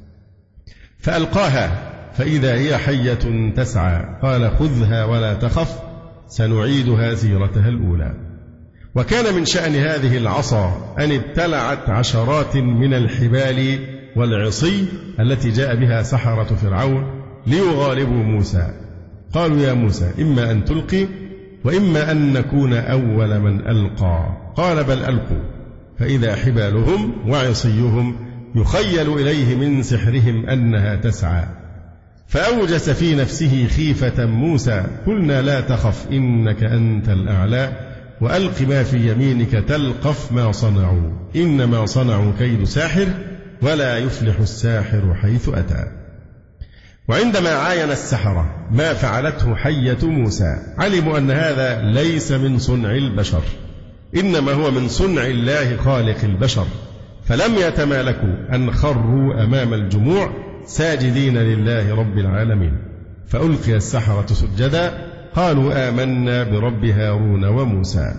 S3: فألقاها فإذا هي حية تسعى قال خذها ولا تخف سنعيدها سيرتها الأولى. وكان من شأن هذه العصا أن ابتلعت عشرات من الحبال والعصي التي جاء بها سحرة فرعون ليغالبوا موسى. قالوا يا موسى إما أن تلقي وإما أن نكون أول من ألقى قال بل ألقوا فإذا حبالهم وعصيهم يخيل إليه من سحرهم أنها تسعى. فأوجس في نفسه خيفة موسى قلنا لا تخف إنك أنت الأعلى وألق ما في يمينك تلقف ما صنعوا إنما صنعوا كيد ساحر ولا يفلح الساحر حيث أتى. وعندما عاين السحرة ما فعلته حية موسى علموا أن هذا ليس من صنع البشر إنما هو من صنع الله خالق البشر، فلم يتمالكوا أن خروا أمام الجموع ساجدين لله رب العالمين. فألقي السحرة سجدا قالوا آمنا برب هارون وموسى.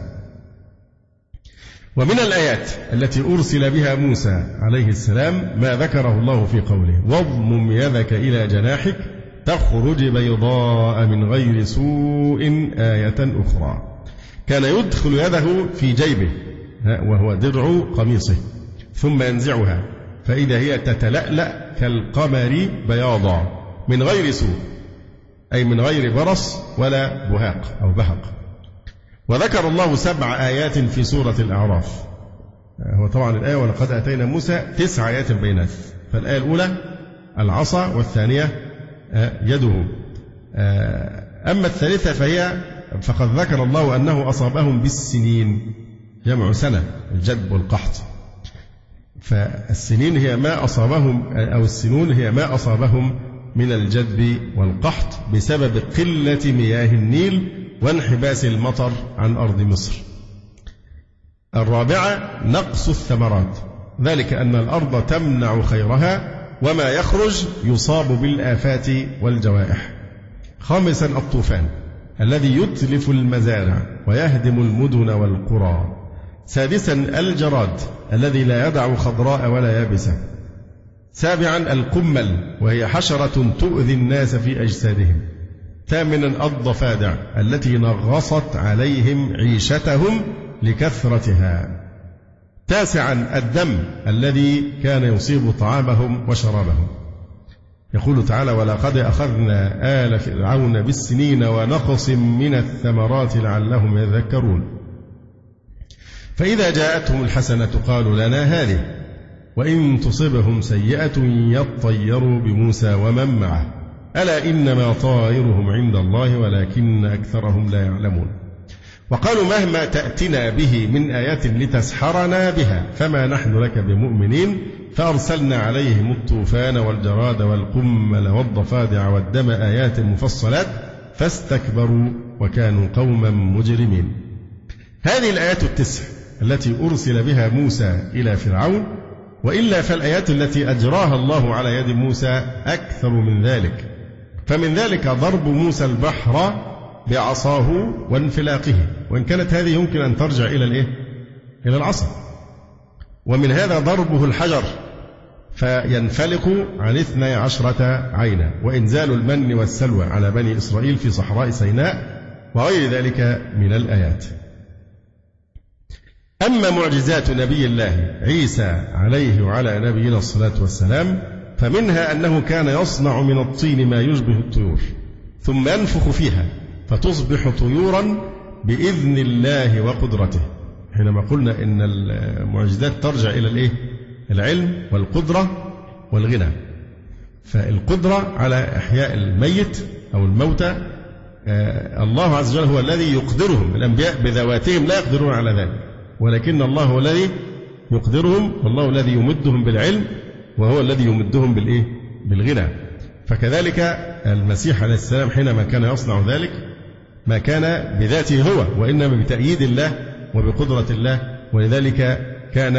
S3: ومن الآيات التي أرسل بها موسى عليه السلام ما ذكره الله في قوله واضمم يدك إلى جناحك تخرج بيضاء من غير سوء آية أخرى. كان يدخل يده في جيبه وهو درع قميصه ثم ينزعها فإذا هي تتلألأ كالقمر بياضا من غير سوء، أي من غير برص ولا بهاق أو بهق. وذكر الله 7 آيات في سورة الأعراف. هو طبعا الآية ولقد أتينا موسى 9 آيات بينات، فالآية الأولى العصا والثانية يده، أما الثالثة فقد ذكر الله أنه أصابهم بالسنين، جمع سنة الجدب والقحط. فالسنين هي ما أصابهم أو السنون هي ما أصابهم من الجدب والقحط بسبب قلة مياه النيل وانحباس المطر عن أرض مصر. الرابعة نقص الثمرات، ذلك أن الأرض تمنع خيرها وما يخرج يصاب بالآفات والجوائح. خامسا الطوفان الذي يتلف المزارع ويهدم المدن والقرى. سادسا الجراد الذي لا يدع خضراء ولا يابسة. سابعا القمل وهي حشرة تؤذي الناس في أجسادهم. ثامنا الضفادع التي نغصت عليهم عيشتهم لكثرتها. تاسعا الدم الذي كان يصيب طعامهم وشرابهم. يقول تعالى ولقد أخذنا آل فرعون بالسنين ونقص من الثمرات لعلهم يذكرون. فإذا جاءتهم الحسنة قالوا لنا هذه وإن تصبهم سيئة يطيروا بموسى ومن معه ألا إنما طائرهم عند الله ولكن أكثرهم لا يعلمون. وقالوا مهما تأتنا به من آيات لتسحرنا بها فما نحن لك بمؤمنين فأرسلنا عليهم الطوفان والجراد والقمل والضفادع والدم آيات مفصلات فاستكبروا وكانوا قوما مجرمين. هذه الآيات 9 التي أرسل بها موسى إلى فرعون، وإلا فالآيات التي أجراها الله على يد موسى أكثر من ذلك. فمن ذلك ضرب موسى البحر بعصاه وانفلاقه، وإن كانت هذه يمكن أن ترجع إلى العصا. ومن هذا ضربه الحجر فينفلق عن 12 عينا، وإنزال المن والسلوى على بني إسرائيل في صحراء سيناء، وغير ذلك من الآيات. أما معجزات نبي الله عيسى عليه وعلى نبينا الصلاة والسلام فمنها أنه كان يصنع من الطين ما يشبه الطيور ثم ينفخ فيها فتصبح طيورا بإذن الله وقدرته. حينما قلنا إن المعجزات ترجع إلى العلم والقدرة والغنى، فالقدرة على إحياء الميت أو الموتى الله عز وجل هو الذي يقدرهم. الأنبياء بذواتهم لا يقدرون على ذلك، ولكن الله هو الذي يقدرهم، والله الذي يمدهم بالعلم وهو الذي يمدهم بالغنى. فكذلك المسيح عليه السلام حينما كان يصنع ذلك ما كان بذاته هو، وإنما بتأييد الله وبقدرة الله. ولذلك كان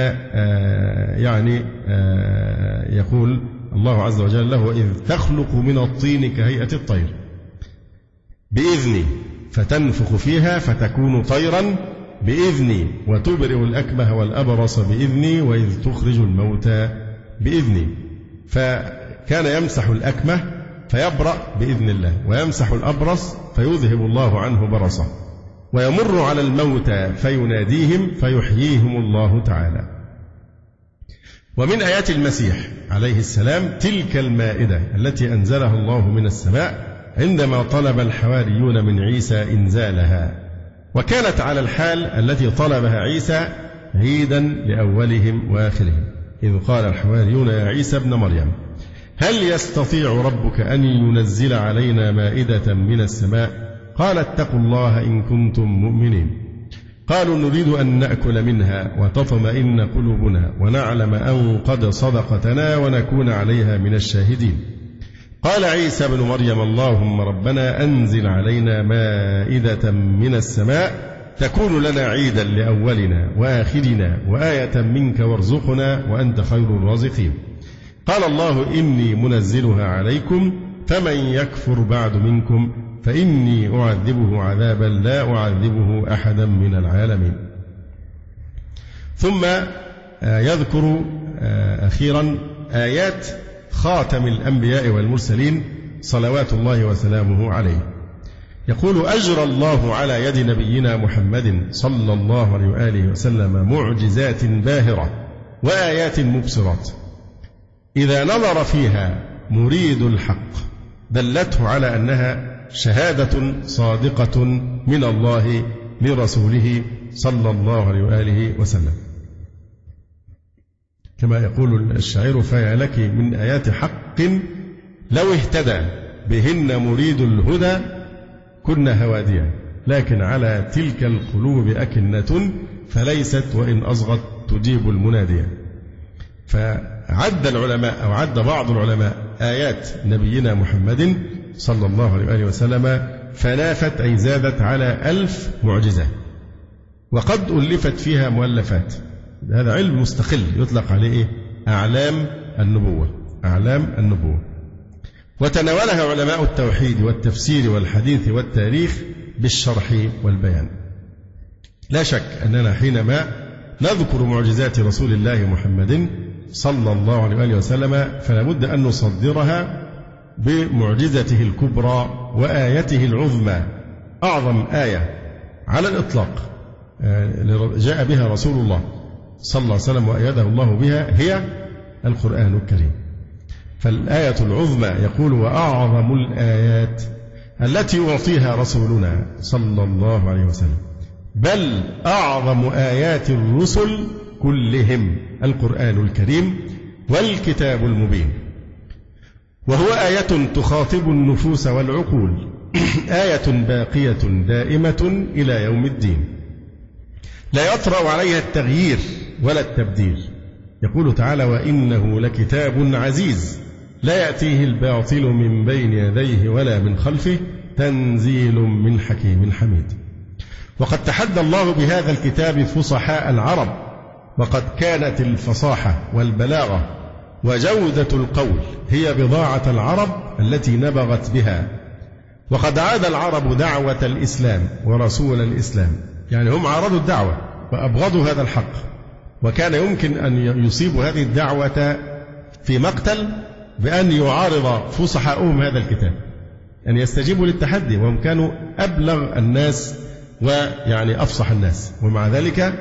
S3: يقول الله عز وجل له إذ تخلق من الطين كهيئة الطير بإذني فتنفخ فيها فتكون طيرا بإذني وتبرئ الأكمه والأبرص بإذني وإذ تخرج الموتى بإذني. فكان يمسح الأكمه فيبرأ بإذن الله، ويمسح الأبرص فيذهب الله عنه برصه، ويمر على الموتى فيناديهم فيحييهم الله تعالى. ومن آيات المسيح عليه السلام تلك المائدة التي أنزلها الله من السماء عندما طلب الحواريون من عيسى إنزالها، وكانت على الحال التي طلبها عيسى عيدا لأولهم وآخرهم، إذ قال الحواريون يا عيسى ابن مريم هل يستطيع ربك أن ينزل علينا مائدة من السماء؟ قال اتقوا الله إن كنتم مؤمنين. قالوا نريد أن نأكل منها وتطمئن قلوبنا ونعلم أن قد صدقتنا ونكون عليها من الشاهدين. قال عيسى ابن مريم اللهم ربنا أنزل علينا مائدة من السماء تكون لنا عيدا لأولنا وآخرنا وآية منك وارزقنا وأنت خير الرازقين. قال الله إني منزلها عليكم فمن يكفر بعد منكم فإني أعذبه عذابا لا أعذبه أحدا من العالمين. ثم يذكر أخيرا آيات خاتم الأنبياء والمرسلين صلوات الله وسلامه عليه. يقول: أجرى الله على يد نبينا محمد صلى الله عليه وآله وسلم معجزات باهرة وآيات مبصرات إذا نظر فيها مريد الحق دلته على أنها شهادة صادقة من الله لرسوله صلى الله عليه وآله وسلم. كما يقول الشاعر: فيا لك من آيات حق لو اهتدى بهن مريد الهدى كنا هواديا، لكن على تلك القلوب أكنة فليست وإن أصغت تجيب المنادية. فعد العلماء أو عد بعض العلماء آيات نبينا محمد صلى الله عليه وآله وسلم فنافت أي زادت على 1000 معجزة، وقد ألفت فيها مؤلفات. هذا علم مستقل يطلق عليه أعلام النبوة، أعلام النبوة، وتناولها علماء التوحيد والتفسير والحديث والتاريخ بالشرح والبيان. لا شك أننا حينما نذكر معجزات رسول الله محمد صلى الله عليه وآله وسلم فلا بد أن نصدرها بمعجزته الكبرى وآيته العظمى. أعظم آية على الإطلاق جاء بها رسول الله صلى الله عليه وسلم وأيده الله بها هي القرآن الكريم. فالآية العظمى يقول: وأعظم الآيات التي يعطيها رسولنا صلى الله عليه وسلم، بل أعظم آيات الرسل كلهم القرآن الكريم والكتاب المبين. وهو آية تخاطب النفوس والعقول، آية باقية دائمة إلى يوم الدين، لا يطرأ عليها التغيير ولا التبديل. يقول تعالى: وإنه لكتاب عزيز لا يأتيه الباطل من بين يديه ولا من خلفه تنزيل من حكيم حميد. وقد تحدى الله بهذا الكتاب فصحاء العرب، وقد كانت الفصاحة والبلاغة وجودة القول هي بضاعة العرب التي نبغت بها. وقد عاد العرب دعوة الإسلام ورسول الإسلام، يعني هم عارضوا الدعوة وأبغضوا هذا الحق، وكان يمكن أن يصيبوا هذه الدعوة في مقتل بأن يعارض فصحاؤهم هذا الكتاب، أن يستجيبوا للتحدي، وهم كانوا أبلغ الناس ويعني أفصح الناس، ومع ذلك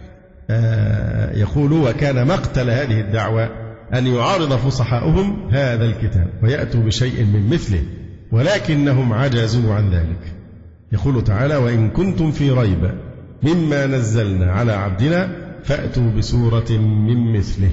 S3: يقول: وكان مقتل هذه الدعوة أن يعارض فصحاؤهم هذا الكتاب ويأتوا بشيء من مثله، ولكنهم عجزوا عن ذلك. يقول تعالى: وإن كنتم في ريب مما نزلنا على عبدنا فأتوا بسورة من مثله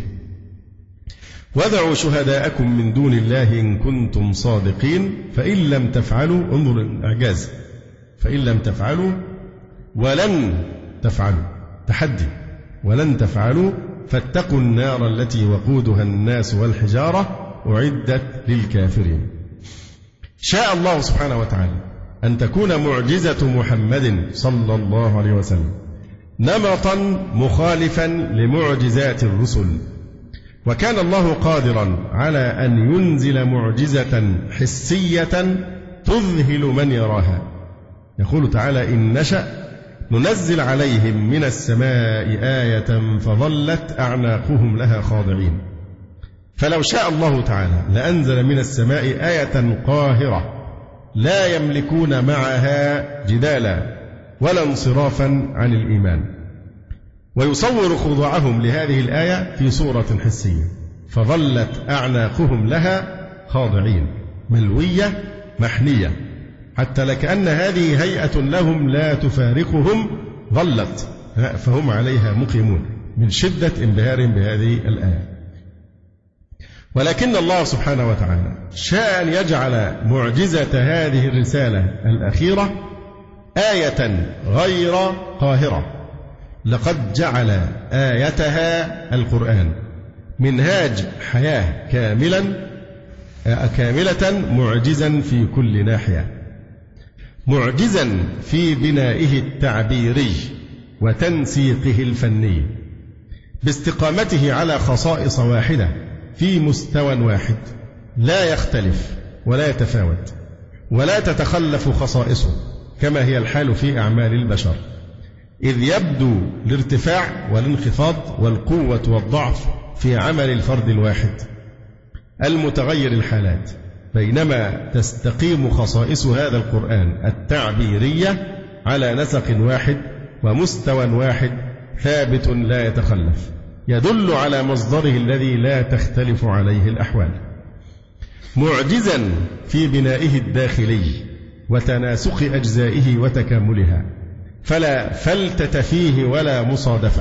S3: وادعوا شهداءكم من دون الله إن كنتم صادقين فإن لم تفعلوا، انظر الإعجاز، فإن لم تفعلوا ولن تفعلوا، تحدي، ولن تفعلوا فاتقوا النار التي وقودها الناس والحجارة أعدت للكافرين. شاء الله سبحانه وتعالى أن تكون معجزة محمد صلى الله عليه وسلم نمطا مخالفا لمعجزات الرسل، وكان الله قادرا على أن ينزل معجزة حسية تذهل من يراها. يقول تعالى: إن نشأ ننزل عليهم من السماء آية فظلت أعناقهم لها خاضعين. فلو شاء الله تعالى لأنزل من السماء آية قاهرة لا يملكون معها جدالا ولا انصرافا عن الإيمان، ويصور خضوعهم لهذه الآية في صورة حسية، فظلت أعناقهم لها خاضعين، ملوية محنية، حتى لكأن هذه هيئة لهم لا تفارقهم، ظلت فهم عليها مقيمون من شدة انبهارهم بهذه الآية. ولكن الله سبحانه وتعالى شاء أن يجعل معجزة هذه الرسالة الأخيرة آية غير قاهرة، لقد جعل آيتها القرآن منهاج حياة كاملة معجزا في كل ناحية، معجزا في بنائه التعبيري وتنسيقه الفني، باستقامته على خصائص واحدة في مستوى واحد لا يختلف ولا يتفاوت ولا تتخلف خصائصه كما هي الحال في أعمال البشر، إذ يبدو الارتفاع والانخفاض والقوة والضعف في عمل الفرد الواحد المتغير الحالات، بينما تستقيم خصائص هذا القرآن التعبيرية على نسق واحد ومستوى واحد ثابت لا يتخلف، يدل على مصدره الذي لا تختلف عليه الأحوال، معجزا في بنائه الداخلي وتناسق أجزائه وتكاملها، فلا فلتة فيه ولا مصادفة،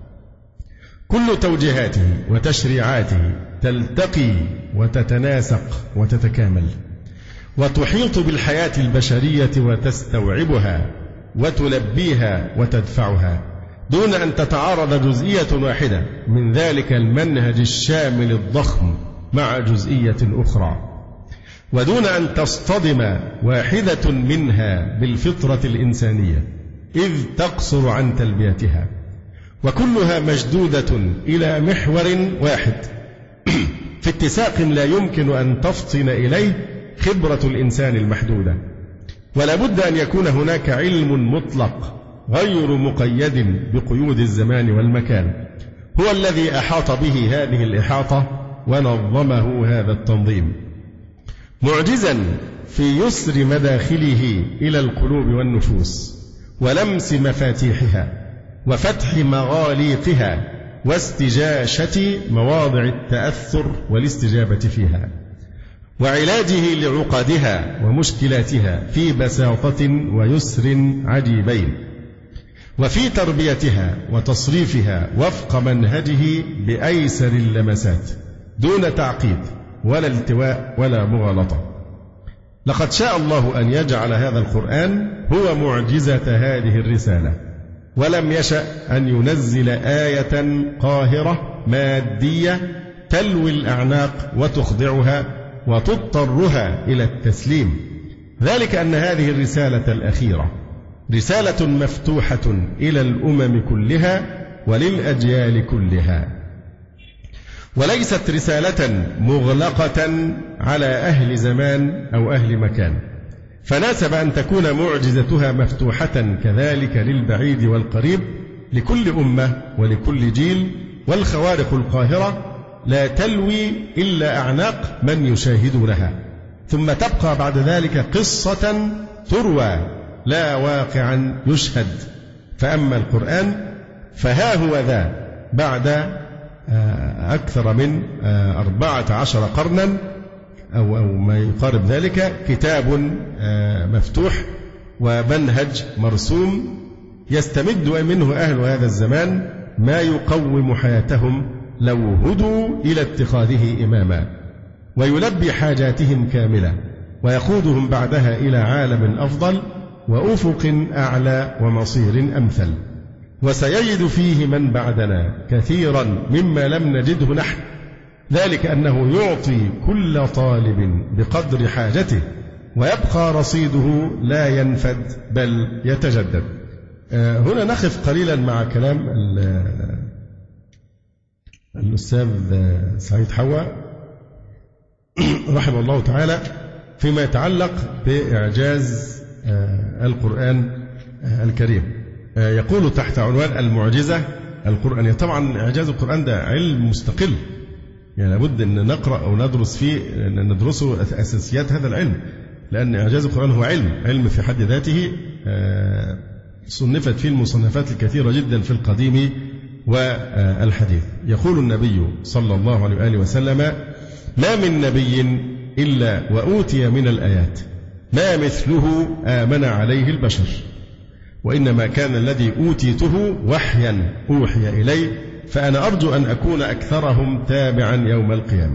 S3: كل توجيهاته وتشريعاته تلتقي وتتناسق وتتكامل وتحيط بالحياة البشرية وتستوعبها وتلبيها وتدفعها دون أن تتعارض جزئية واحدة من ذلك المنهج الشامل الضخم مع جزئية أخرى، ودون أن تصطدم واحدة منها بالفطرة الإنسانية إذ تقصر عن تلبيتها، وكلها مشدودة إلى محور واحد في اتساق لا يمكن أن تفطن إليه خبرة الإنسان المحدودة، ولا بد أن يكون هناك علم مطلق غير مقيد بقيود الزمان والمكان هو الذي أحاط به هذه الإحاطة ونظمه هذا التنظيم، معجزا في يسر مداخله إلى القلوب والنفوس ولمس مفاتيحها وفتح مغاليقها واستجاشة مواضع التأثر والاستجابة فيها وعلاجه لعقدها ومشكلاتها في بساطة ويسر عجيبين، وفي تربيتها وتصريفها وفق منهجه بأيسر اللمسات دون تعقيد ولا التواء ولا مغالطة. لقد شاء الله أن يجعل هذا القرآن هو معجزة هذه الرسالة، ولم يشأ أن ينزل آية قاهرة مادية تلوي الأعناق وتخضعها وتضطرها إلى التسليم، ذلك أن هذه الرسالة الأخيرة رسالة مفتوحة إلى الأمم كلها وللأجيال كلها، وليست رسالة مغلقة على أهل زمان أو أهل مكان، فناسب أن تكون معجزتها مفتوحة كذلك للبعيد والقريب لكل أمة ولكل جيل، والخوارق القاهرة لا تلوي إلا أعناق من يشاهدونها، ثم تبقى بعد ذلك قصة تروى لا واقعا يشهد. فأما القرآن فها هو ذا بعد أكثر من 14 قرنا أو ما يقارب ذلك كتاب مفتوح ومنهج مرسوم يستمد منه أهل هذا الزمان ما يقوم حياتهم لو هدوا إلى اتخاذه إماما، ويلبي حاجاتهم كاملة ويقودهم بعدها إلى عالم أفضل وأفق أعلى ومصير أمثل، وسيجد فيه من بعدنا كثيرا مما لم نجده نحن، ذلك أنه يعطي كل طالب بقدر حاجته ويبقى رصيده لا ينفد بل يتجدد. هنا نقف قليلا مع كلام الأستاذ سعيد حوا رحمه الله تعالى فيما يتعلق بإعجاز القرآن الكريم. يقول تحت عنوان المعجزة القرآنية. طبعا إعجاز القرآن ده علم مستقل، يعني لابد أن نقرأ أو ندرس فيه، ندرسه أساسيات هذا العلم، لأن إعجاز القرآن هو علم في حد ذاته، صنفت فيه المصنفات الكثيرة جدا في القديم والحديث. يقول النبي صلى الله عليه وآله وسلم: ما من نبي إلا وأوتي من الآيات ما مثله آمن عليه البشر، وإنما كان الذي أوتيته وحيا أوحي إلي، فأنا أرجو أن أكون أكثرهم تابعا يوم القيامة.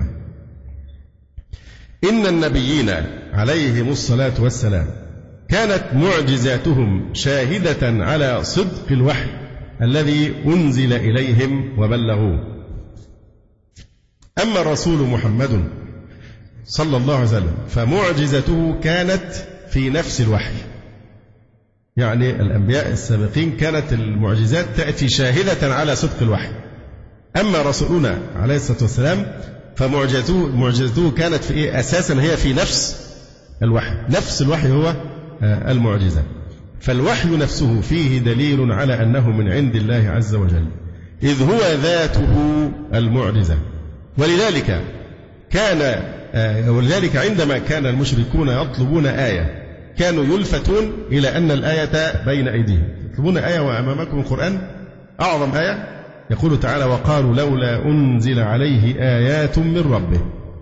S3: إن النبيين عليهم الصلاة والسلام كانت معجزاتهم شاهدة على صدق الوحي الذي أنزل إليهم وبلغوه. أما الرسول محمد صلى الله عليه وسلم فمعجزته كانت في نفس الوحي، يعني الأنبياء السابقين كانت المعجزات تأتي شاهدة على صدق الوحي. أما رسولنا عليه الصلاة والسلام فمعجزته كانت في إيه؟ أساسا هي في نفس الوحي، نفس الوحي هو المعجزة. فالوحي نفسه فيه دليل على أنه من عند الله عز وجل، إذ هو ذاته المعجزة. ولذلك عندما كان المشركون يطلبون آية كانوا يلفتون إلى أن الآية بين أيديهم. يطلبون آية وأمامكم القرآن أعظم آية. يقول تعالى: وقالوا لولا أنزل عليه آيات من ربه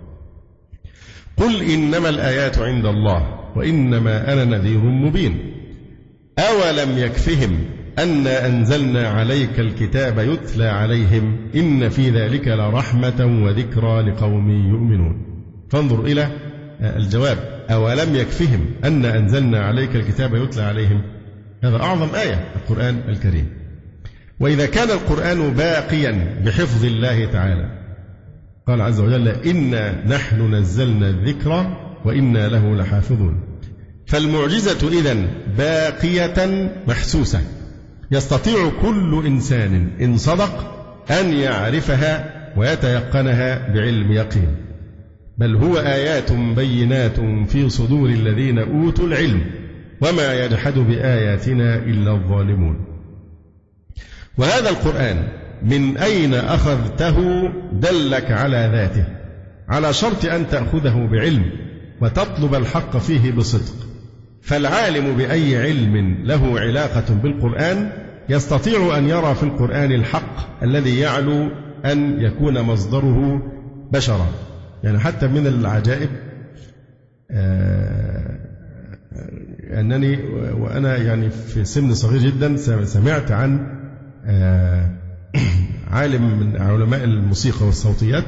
S3: قل إنما الآيات عند الله وإنما أنا نذير مبين أولم يكفهم أنا أنزلنا عليك الكتاب يتلى عليهم إن في ذلك لرحمة وذكرى لقوم يؤمنون. فانظر إلى الجواب: أولم يكفهم أن أنزلنا عليك الكتاب يتلى عليهم. هذا أعظم آية القرآن الكريم. وإذا كان القرآن باقيا بحفظ الله تعالى قال عز وجل: إنا نحن نزلنا الذكر وإنا له لحافظون. فالمعجزة إذن باقية محسوسة يستطيع كل إنسان إن صدق أن يعرفها ويتيقنها بعلم يقين، بل هو آيات بينات في صدور الذين أوتوا العلم وما يجحد بآياتنا إلا الظالمون. وهذا القرآن من أين أخذته دلك على ذاته، على شرط أن تأخذه بعلم وتطلب الحق فيه بصدق. فالعالم بأي علم له علاقة بالقرآن يستطيع أن يرى في القرآن الحق الذي يعلو أن يكون مصدره بشرا. يعني حتى من العجائب أنني وأنا يعني في سن صغير جدا سمعت عن عالم من علماء الموسيقى والصوتيات،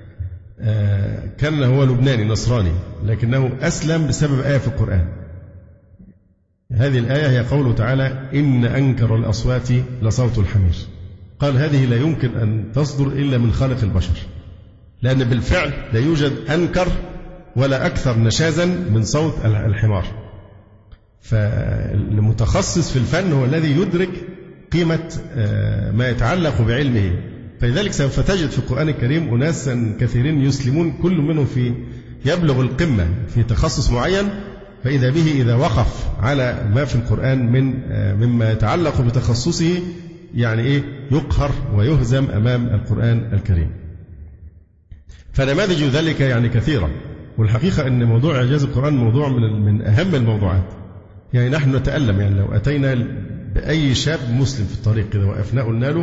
S3: كان هو لبناني نصراني لكنه أسلم بسبب آية في القرآن. هذه الآية هي قوله تعالى: إن أنكر الأصوات لصوت الحمير. قال: هذه لا يمكن أن تصدر إلا من خالق البشر، لأن بالفعل لا يوجد أنكر ولا أكثر نشازا من صوت الحمار. فالمتخصص في الفن هو الذي يدرك قيمة ما يتعلق بعلمه. فلذلك سوف تجد في القرآن الكريم أناسا كثيرين يسلمون كل منهم يبلغ القمة في تخصص معين، فإذا به إذا وقف على ما في القرآن مما يتعلق بتخصصه يعني يقهر ويهزم أمام القرآن الكريم. فنماذج ذلك يعني كثيرة. والحقيقة أن موضوع إعجاز القرآن موضوع من أهم الموضوعات. يعني نحن نتألم، يعني لو أتينا بأي شاب مسلم في الطريق كده وقفنا قلنا له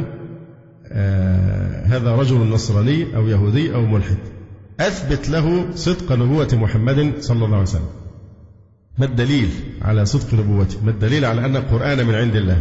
S3: هذا رجل نصراني أو يهودي أو ملحد، أثبت له صدق نبوة محمد صلى الله عليه وسلم. ما الدليل على صدق نبوته؟ ما الدليل على أن القرآن من عند الله؟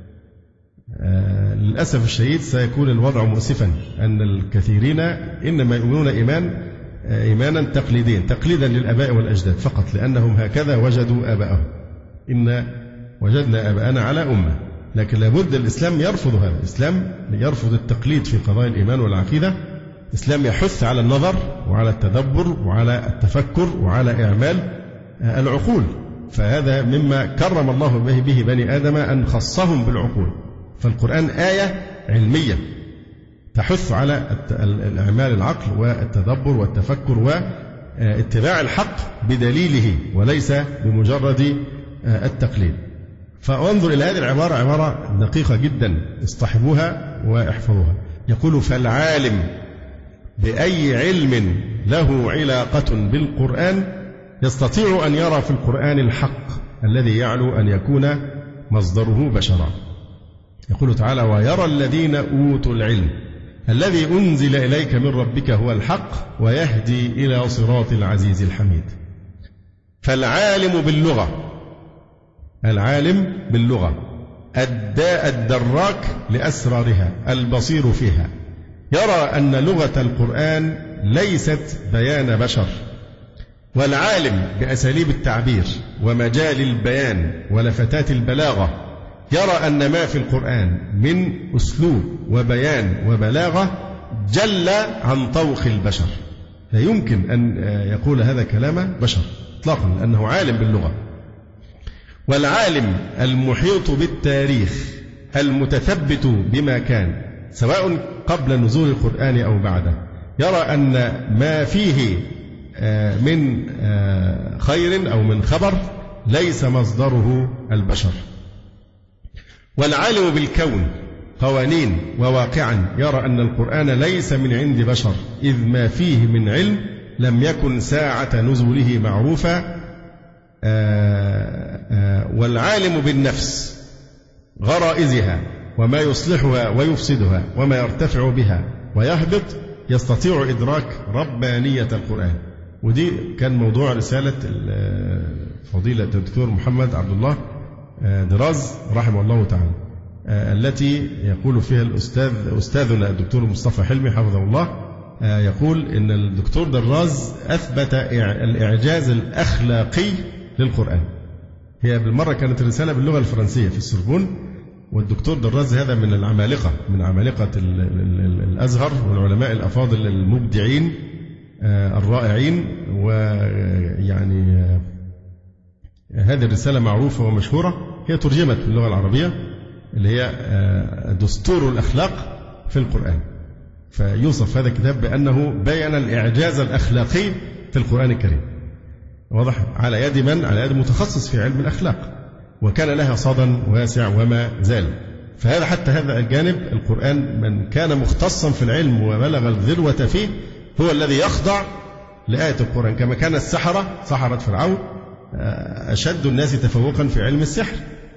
S3: للأسف الشديد سيكون الوضع مؤسفا، أن الكثيرين إنما يؤمنون إيمانا تقليدا للآباء والأجداد فقط، لأنهم هكذا وجدوا آباءهم. إن وجدنا آباءنا على أمة. لكن لابد الإسلام يرفض هذا. الإسلام يرفض التقليد في قضايا الإيمان والعقيدة. الإسلام يحث على النظر وعلى التدبر وعلى التفكر وعلى إعمال العقول. فهذا مما كرم الله به بني آدم أن خصهم بالعقول. فالقرآن آية علمية تحث على إعمال العقل والتدبر والتفكر واتباع الحق بدليله وليس بمجرد التقليد. فانظر إلى هذه العبارة، عبارة دقيقة جدا، اصطحبوها واحفظوها. يقول: فالعالم بأي علم له علاقة بالقرآن يستطيع أن يرى في القرآن الحق الذي يعلو أن يكون مصدره بشرا. يقول تعالى: ويرى الذين أوتوا العلم الذي أنزل إليك من ربك هو الحق ويهدي إلى صراط العزيز الحميد. فالعالم باللغة، العالم باللغة الدراك لأسرارها البصير فيها، يرى أن لغة القرآن ليست بيان بشر. والعالم بأساليب التعبير ومجال البيان ولفتات البلاغة يرى أن ما في القرآن من أسلوب وبيان وبلاغة جل عن طوق البشر. لا يمكن أن يقول هذا كلام بشر إطلاقا، لأنه عالم باللغة. والعالم المحيط بالتاريخ المتثبت بما كان سواء قبل نزول القرآن أو بعده، يرى أن ما فيه من خير أو من خبر ليس مصدره البشر. والعالم بالكون قوانين وواقعا يرى أن القرآن ليس من عند بشر، إذ ما فيه من علم لم يكن ساعة نزوله معروفا. والعالم بالنفس غرائزها وما يصلحها ويفسدها وما يرتفع بها ويهبط يستطيع إدراك ربانية القرآن. ودي كان موضوع رسالة فضيلة الدكتور محمد عبد الله دراز رحمه الله تعالى، التي يقول فيها أستاذنا الدكتور مصطفى حلمي حفظه الله، يقول إن الدكتور دراز أثبت الإعجاز الأخلاقي للقرآن. هي بالمرة كانت الرسالة باللغة الفرنسية في السوربون، والدكتور دراز هذا من العمالقة، من عمالقة الأزهر والعلماء الأفاضل المبدعين الرائعين. ويعني هذه الرسالة معروفة ومشهورة، هي ترجمت باللغة العربية، اللي هي دستور الأخلاق في القرآن. فيوصف هذا الكتاب بأنه بيّن الإعجاز الأخلاقي في القرآن الكريم، واضح، على يد من؟ على يد متخصص في علم الأخلاق، وكان لها صدى واسع وما زال. فهذا حتى هذا الجانب القرآن من كان مختصا في العلم وبلغ الذروة فيه هو الذي يخضع لآية القرآن، كما كان السحرة سحرة فرعون أشد الناس تفوقا في علم السحر،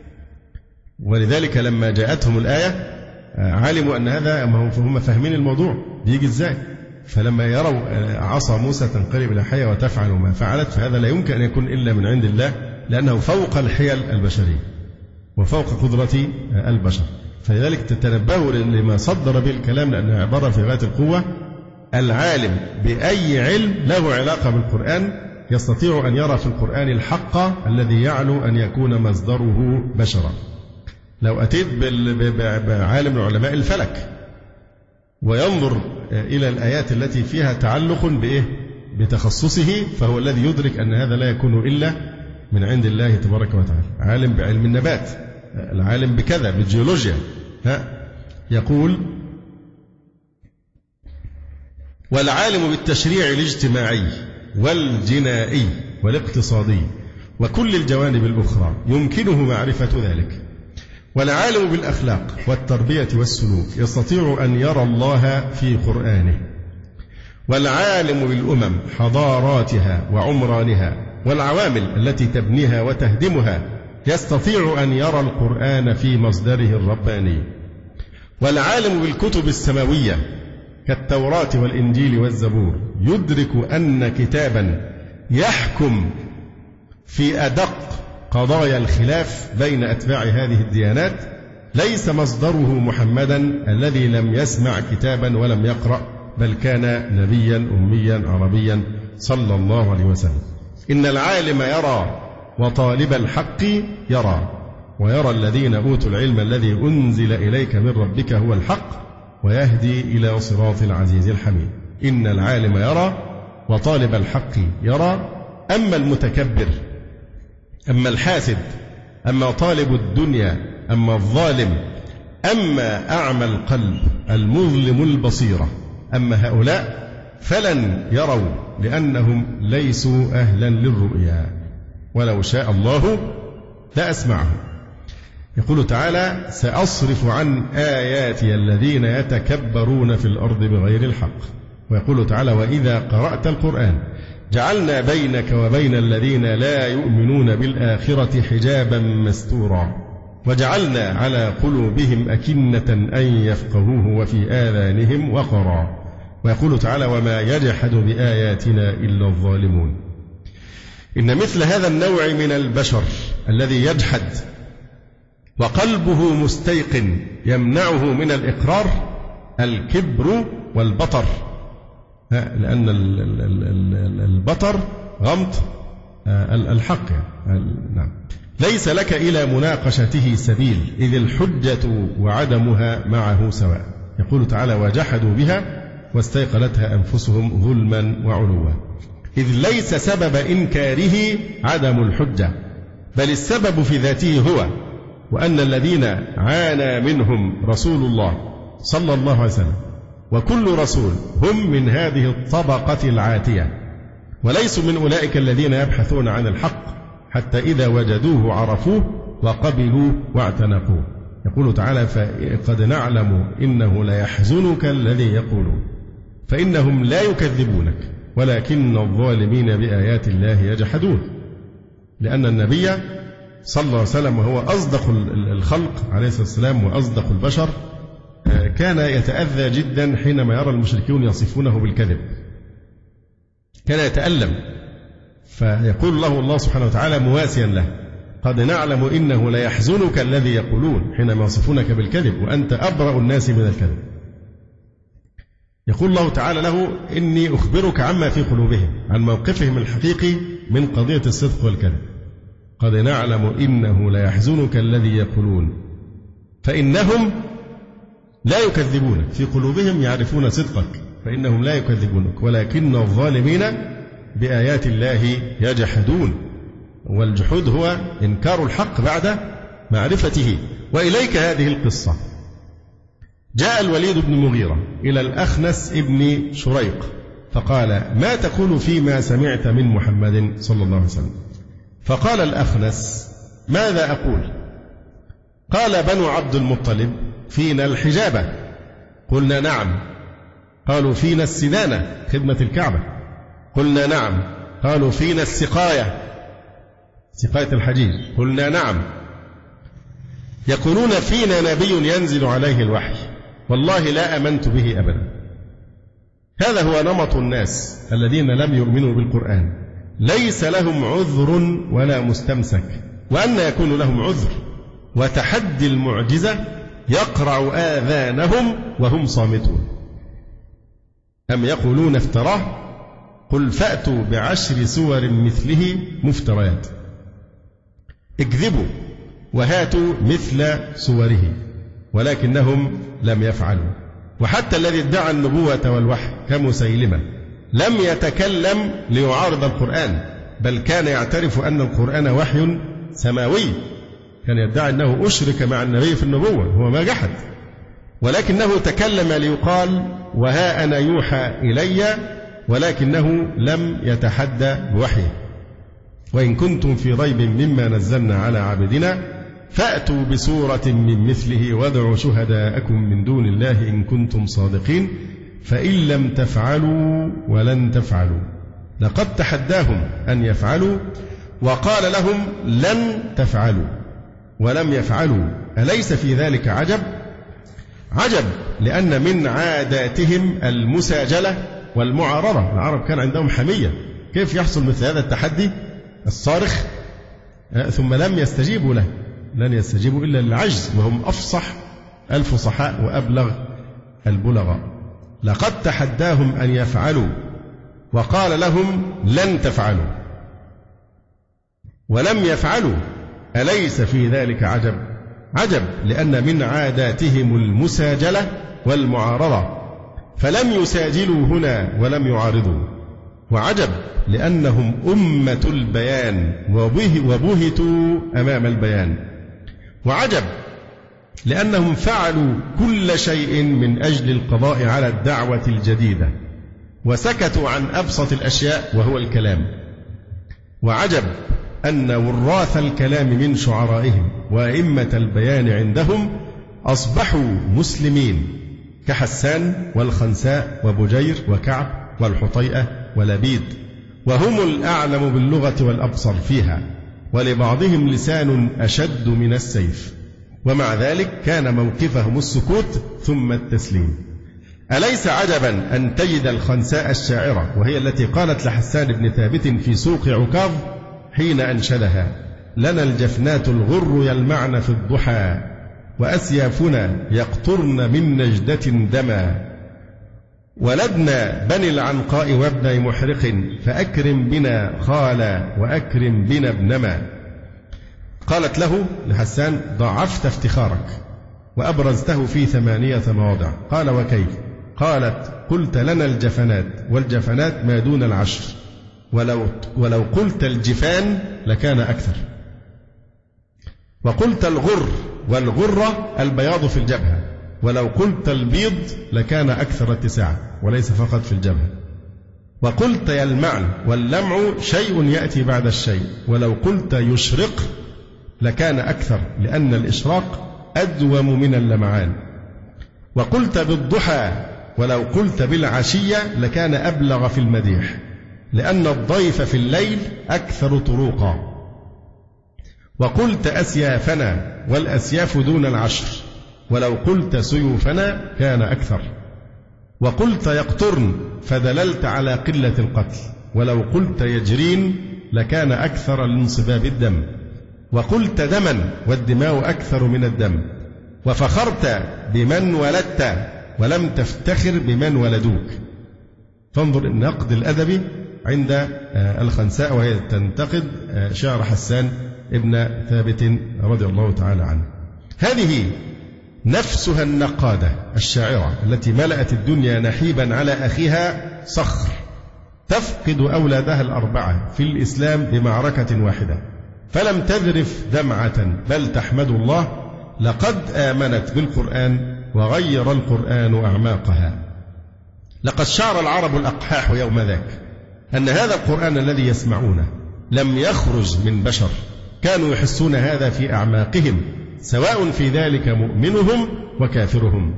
S3: ولذلك لما جاءتهم الآية علموا أن هذا هم فاهمين الموضوع بيجي إزاي. فلما يروا عصا موسى تنقلب إلى حية وتفعل ما فعلت، فهذا لا يمكن أن يكون إلا من عند الله، لأنه فوق الحيل البشرية وفوق قدرة البشر. فلذلك تتنبهوا لما صدر به الكلام، لأنها عبارة في غاية القوة. العالم بأي علم له علاقة بالقرآن يستطيع أن يرى في القرآن الحق الذي يعلو أن يكون مصدره بشرا. لو أتيت بعالم من علماء الفلك وينظر إلى الآيات التي فيها تعلق بإيه؟ بتخصصه، فهو الذي يدرك أن هذا لا يكون إلا من عند الله تبارك وتعالى. عالم بعلم النبات، العالم بكذا بالجيولوجيا، يقول: والعالم بالتشريع الاجتماعي والجنائي والاقتصادي وكل الجوانب الأخرى يمكنه معرفة ذلك. والعالم بالأخلاق والتربية والسلوك يستطيع أن يرى الله في قرآنه. والعالم بالأمم حضاراتها وعمرانها والعوامل التي تبنيها وتهدمها يستطيع أن يرى القرآن في مصدره الرباني. والعالم بالكتب السماوية كالتوراة والإنجيل والزبور يدرك أن كتابا يحكم في أدق قضايا الخلاف بين أتباع هذه الديانات ليس مصدره محمدا الذي لم يسمع كتابا ولم يقرأ، بل كان نبيا أميا عربيا صلى الله عليه وسلم. إن العالم يرى وطالب الحق يرى، ويرى الذين أوتوا العلم الذي أنزل إليك من ربك هو الحق ويهدي إلى صراط العزيز الحميد. إن العالم يرى وطالب الحق يرى. أما المتكبر، أما الحاسد، أما طالب الدنيا، أما الظالم، أما أعمى القلب المظلم البصيرة، أما هؤلاء فلن يروا لأنهم ليسوا أهلا للرؤيا، ولو شاء الله لأسمعهم. يقول تعالى: سأصرف عن آياتي الذين يتكبرون في الأرض بغير الحق. ويقول تعالى: وإذا قرأت القرآن جعلنا بينك وبين الذين لا يؤمنون بالآخرة حجابا مستورا وجعلنا على قلوبهم أكنة أن يفقهوه وفي آذانهم وقرا. ويقول تعالى: وما يجحد بآياتنا إلا الظالمون. إن مثل هذا النوع من البشر الذي يجحد وقلبه مستيقن يمنعه من الإقرار الكبر والبطر، لأن البطر غمط الحق. نعم. ليس لك إلى مناقشته سبيل إذ الحجة وعدمها معه سواء. يقول تعالى: وجحدوا بها واستيقنتها أنفسهم ظلما وعلوا. إذ ليس سبب إنكاره عدم الحجة، بل السبب في ذاته هو، وأن الذين عانى منهم رسول الله صلى الله عليه وسلم وكل رسول هم من هذه الطبقة العاتية، وليسوا من أولئك الذين يبحثون عن الحق حتى إذا وجدوه عرفوه وقبلوه واعتنقوه. يقول تعالى: فقد نعلم إنه ليحزنك الذي يقولون فإنهم لا يكذبونك ولكن الظالمين بآيات الله يجحدون. لأن النبي صلى الله عليه وسلم وهو أصدق الخلق عليه الصلاة والسلام وأصدق البشر كان يتأذى جدا حينما يرى المشركون يصفونه بالكذب، كان يتألم، فيقول له الله سبحانه وتعالى مواسيا له: قد نعلم إنه ليحزنك الذي يقولون حينما يصفونك بالكذب وأنت أبرأ الناس من الكذب. يقول الله تعالى له: إني أخبرك عما في قلوبهم، عن موقفهم الحقيقي من قضية الصدق والكذب. قد نعلم إنه ليحزنك الذي يقولون فإنهم لا يكذبونك، في قلوبهم يعرفون صدقك فإنهم لا يكذبونك ولكن الظالمين بآيات الله يجحدون. والجحود هو إنكار الحق بعد معرفته. وإليك هذه القصة: جاء الوليد بن المغيرة إلى الأخنس ابن شريق فقال: ما تقول فيما سمعت من محمد صلى الله عليه وسلم؟ فقال الأخنس: ماذا أقول؟ قال: بنو عبد المطلب فينا الحجابة. قلنا: نعم. قالوا: فينا السدانة، خدمة الكعبة. قلنا: نعم. قالوا: فينا السقاية، سقاية الحجيج. قلنا: نعم. يقولون: فينا نبي ينزل عليه الوحي، والله لا آمنت به أبدا. هذا هو نمط الناس الذين لم يؤمنوا بالقرآن، ليس لهم عذر ولا مستمسك. وأن يكون لهم عذر وتحدي المعجزة يقرع آذانهم وهم صامتون. أم يقولون افتراه؟ قل فأتوا بعشر سور مثله مفتريات. اكذبوا وهاتوا مثل سوره، ولكنهم لم يفعلوا. وحتى الذي ادعى النبوة والوحي كمسيلمة لم يتكلم ليعارض القرآن، بل كان يعترف أن القرآن وحي سماوي، كان يدعي أنه أشرك مع النبي في النبوة، هو ما جحد، ولكنه تكلم ليقال وها أنا يوحى إلي، ولكنه لم يتحدى بوحيه. وإن كنتم في ريب مما نزلنا على عبدنا فأتوا بسورة من مثله وادعوا شهداءكم من دون الله إن كنتم صادقين فإن لم تفعلوا ولن تفعلوا. لقد تحداهم أن يفعلوا وقال لهم لن تفعلوا ولم يفعلوا. أليس في ذلك عجب؟ عجب، لأن من عاداتهم المساجلة والمعارضة. العرب كان عندهم حمية، كيف يحصل مثل هذا التحدي الصارخ ثم لم يستجيبوا له؟ لن يستجيبوا إلا للعجز، وهم أفصح الفصحاء وأبلغ البلغاء. لقد تحداهم أن يفعلوا وقال لهم لن تفعلوا ولم يفعلوا. أليس في ذلك عجب؟ عجب، لأن من عاداتهم المساجلة والمعارضة، فلم يساجلوا هنا ولم يعارضوا. وعجب، لأنهم أمة البيان وبهتوا أمام البيان. وعجب، لأنهم فعلوا كل شيء من أجل القضاء على الدعوة الجديدة وسكتوا عن أبسط الأشياء وهو الكلام. وعجب أن وراث الكلام من شعرائهم وأئمة البيان عندهم أصبحوا مسلمين كحسان والخنساء وبجير وكعب والحطيئة ولبيد، وهم الأعلم باللغة والأبصر فيها، ولبعضهم لسان أشد من السيف، ومع ذلك كان موقفهم السكوت ثم التسليم. أليس عجبا أن تجد الخنساء الشاعرة، وهي التي قالت لحسان بن ثابت في سوق عكاظ حين أنشدها: لنا الجفنات الغر يلمعن في الضحى وأسيافنا يقطرن من نجدة دما، ولدنا بني العنقاء وابن محرق فأكرم بنا خالا وأكرم بنا ابنما. قالت له لحسان: ضعفت افتخارك وأبرزته في 8 مواضع. قال: وكيف؟ قالت: قلت لنا الجفنات، والجفنات ما دون 10، ولو قلت الجفان لكان أكثر، وقلت الغر، والغرة البياض في الجبهة، ولو قلت البيض لكان أكثر اتساعا وليس فقط في الجبهة. وقلت يلمعن، واللمع شيء يأتي بعد الشيء، ولو قلت يشرق لكان أكثر، لأن الإشراق أدوم من اللمعان. وقلت بالضحى، ولو قلت بالعشية لكان أبلغ في المديح، لأن الضيف في الليل أكثر طروقا. وقلت أسيافنا، والأسياف دون العشر، ولو قلت سيوفنا كان أكثر. وقلت يقطرن، فدللت على قلة القتل، ولو قلت يجرين لكان أكثر لانصباب الدم. وقلت دما، والدماء أكثر من الدم. وفخرت بمن ولدت، ولم تفتخر بمن ولدوك. فانظر النقد الأدبي عند الخنساء وهي تنتقد شعر حسان ابن ثابت رضي الله تعالى عنه. هذه نفسها النقادة الشاعرة التي ملأت الدنيا نحيبا على أخيها صخر، تفقد أولادها الأربعة في الإسلام بمعركة واحدة، فلم تذرف دمعة، بل تحمد الله لقد آمنت بالقرآن وغير القرآن أعماقها. لقد شعر العرب الأقحاح يوم ذاك أن هذا القرآن الذي يسمعونه لم يخرج من بشر، كانوا يحسون هذا في أعماقهم، سواء في ذلك مؤمنهم وكافرهم.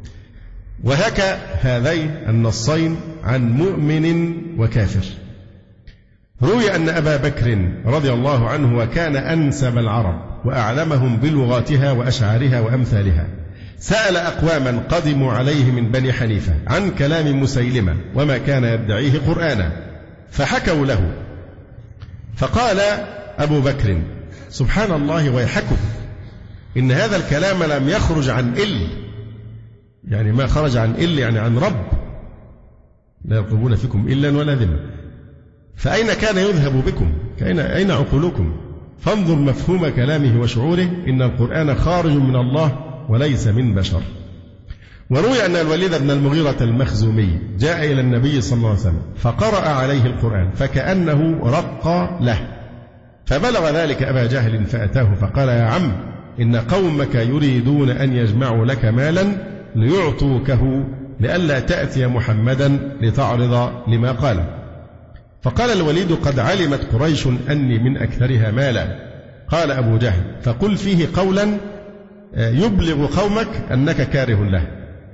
S3: وهكا هذين النصين عن مؤمن وكافر. روي أن أبا بكر رضي الله عنه وكان أنسب العرب وأعلمهم بلغاتها وأشعارها وأمثالها، سأل أقواما قدموا عليه من بني حنيفة عن كلام مسيلمة وما كان يدعيه قرآنا، فحكوا له، فقال أبو بكر: سبحان الله ويحكم، إن هذا الكلام لم يخرج عن يعني ما خرج عن يعني عن رب، لا يرقبون فيكم إلا ولا ذمة، فأين كان يذهب بكم؟ أين عقولكم؟ فانظر مفهوم كلامه وشعوره، إن القرآن خارج من الله وليس من بشر. وروي أن الوليد بن المغيرة المخزومي جاء إلى النبي صلى الله عليه وسلم فقرأ عليه القرآن فكأنه رق له، فبلغ ذلك أبا جهل فأتاه فقال: يا عم، إن قومك يريدون أن يجمعوا لك مالا ليعطوكه لئلا تأتي محمدا لتعرض لما قال. فقال الوليد: قد علمت قريش أني من أكثرها مالا. قال أبو جهل: فقل فيه قولا يبلغ قومك أنك كاره له.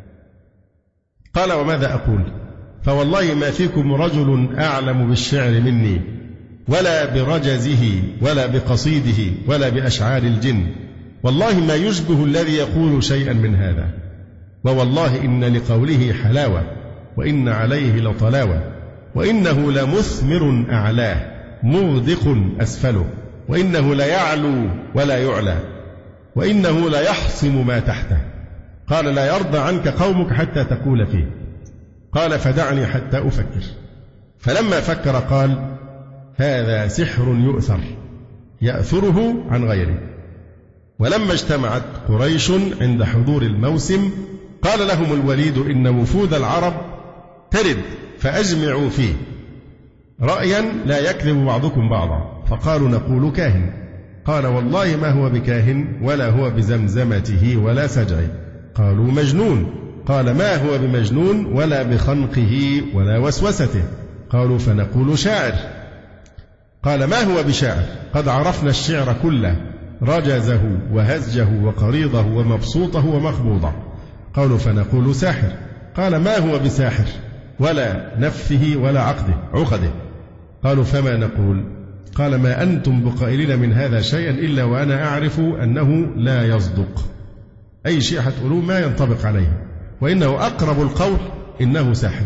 S3: قال: وماذا أقول؟ فوالله ما فيكم رجل أعلم بالشعر مني، ولا برجزه ولا بقصيده ولا بأشعار الجن، والله ما يشبه الذي يقول شيئا من هذا، ووالله إن لقوله حلاوة، وإن عليه لطلاوة، وإنه لمثمر أعلاه مغدق أسفله، وإنه ليعلو ولا يعلى، وإنه ليحصم ما تحته. قال: لا يرضى عنك قومك حتى تقول فيه. قال: فدعني حتى أفكر. فلما فكر قال: هذا سحر يؤثر يأثره عن غيره. ولما اجتمعت قريش عند حضور الموسم قال لهم الوليد: إن وفود العرب ترد فأجمعوا فيه رأيا لا يكذب بعضكم بعضا. فقالوا: نقول كاهن. قال: والله ما هو بكاهن ولا هو بزمزمته ولا سجعه. قالوا: مجنون. قال: ما هو بمجنون ولا بخنقه ولا وسوسته. قالوا: فنقول شاعر. قال: ما هو بشاعر؟ قد عرفنا الشعر كله، رجزه وهزجه وقريضه ومبسوطه ومخبوضه. قالوا: فنقول ساحر. قال: ما هو بساحر ولا نفه ولا عقده. قالوا: فما نقول؟ قال: ما أنتم بقائلين من هذا شيئا إلا وأنا أعرف أنه لا يصدق. أي شيء هتقولوه ما ينطبق عليه، وإنه أقرب القول إنه ساحر،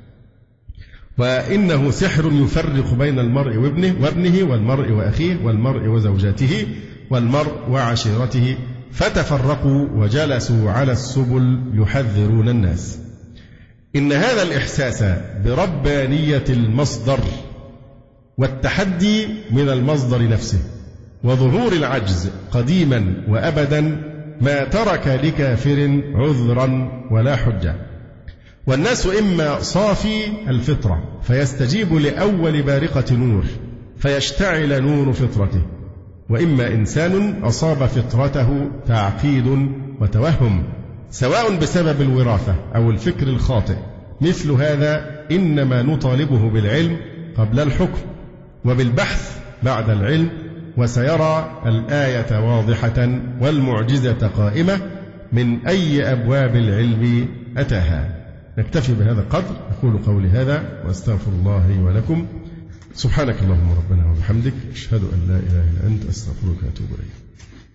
S3: وإنه سحر يفرق بين المرء وابنه والمرء وأخيه والمرء وزوجته والمرء وعشيرته، فتفرقوا وجلسوا على السبل يحذرون الناس. إن هذا الإحساس بربانية المصدر والتحدي من المصدر نفسه وظهور العجز قديما وأبدا ما ترك لكافر عذرا ولا حجة. والناس إما صافي الفطرة فيستجيب لأول بارقة نور فيشتعل نور فطرته، وإما إنسان أصاب فطرته تعقيد وتوهم سواء بسبب الوراثة أو الفكر الخاطئ. مثل هذا إنما نطالبه بالعلم قبل الحكم وبالبحث بعد العلم، وسيرى الآية واضحة والمعجزة قائمة من أي أبواب العلم أتاها. نكتفي بهذا القدر. أقول قولي هذا وأستغفر الله لي ولكم. سبحانك اللهم ربنا وبحمدك، أشهد أن لا إله إلا أنت، أستغفرك وأتوب إليك.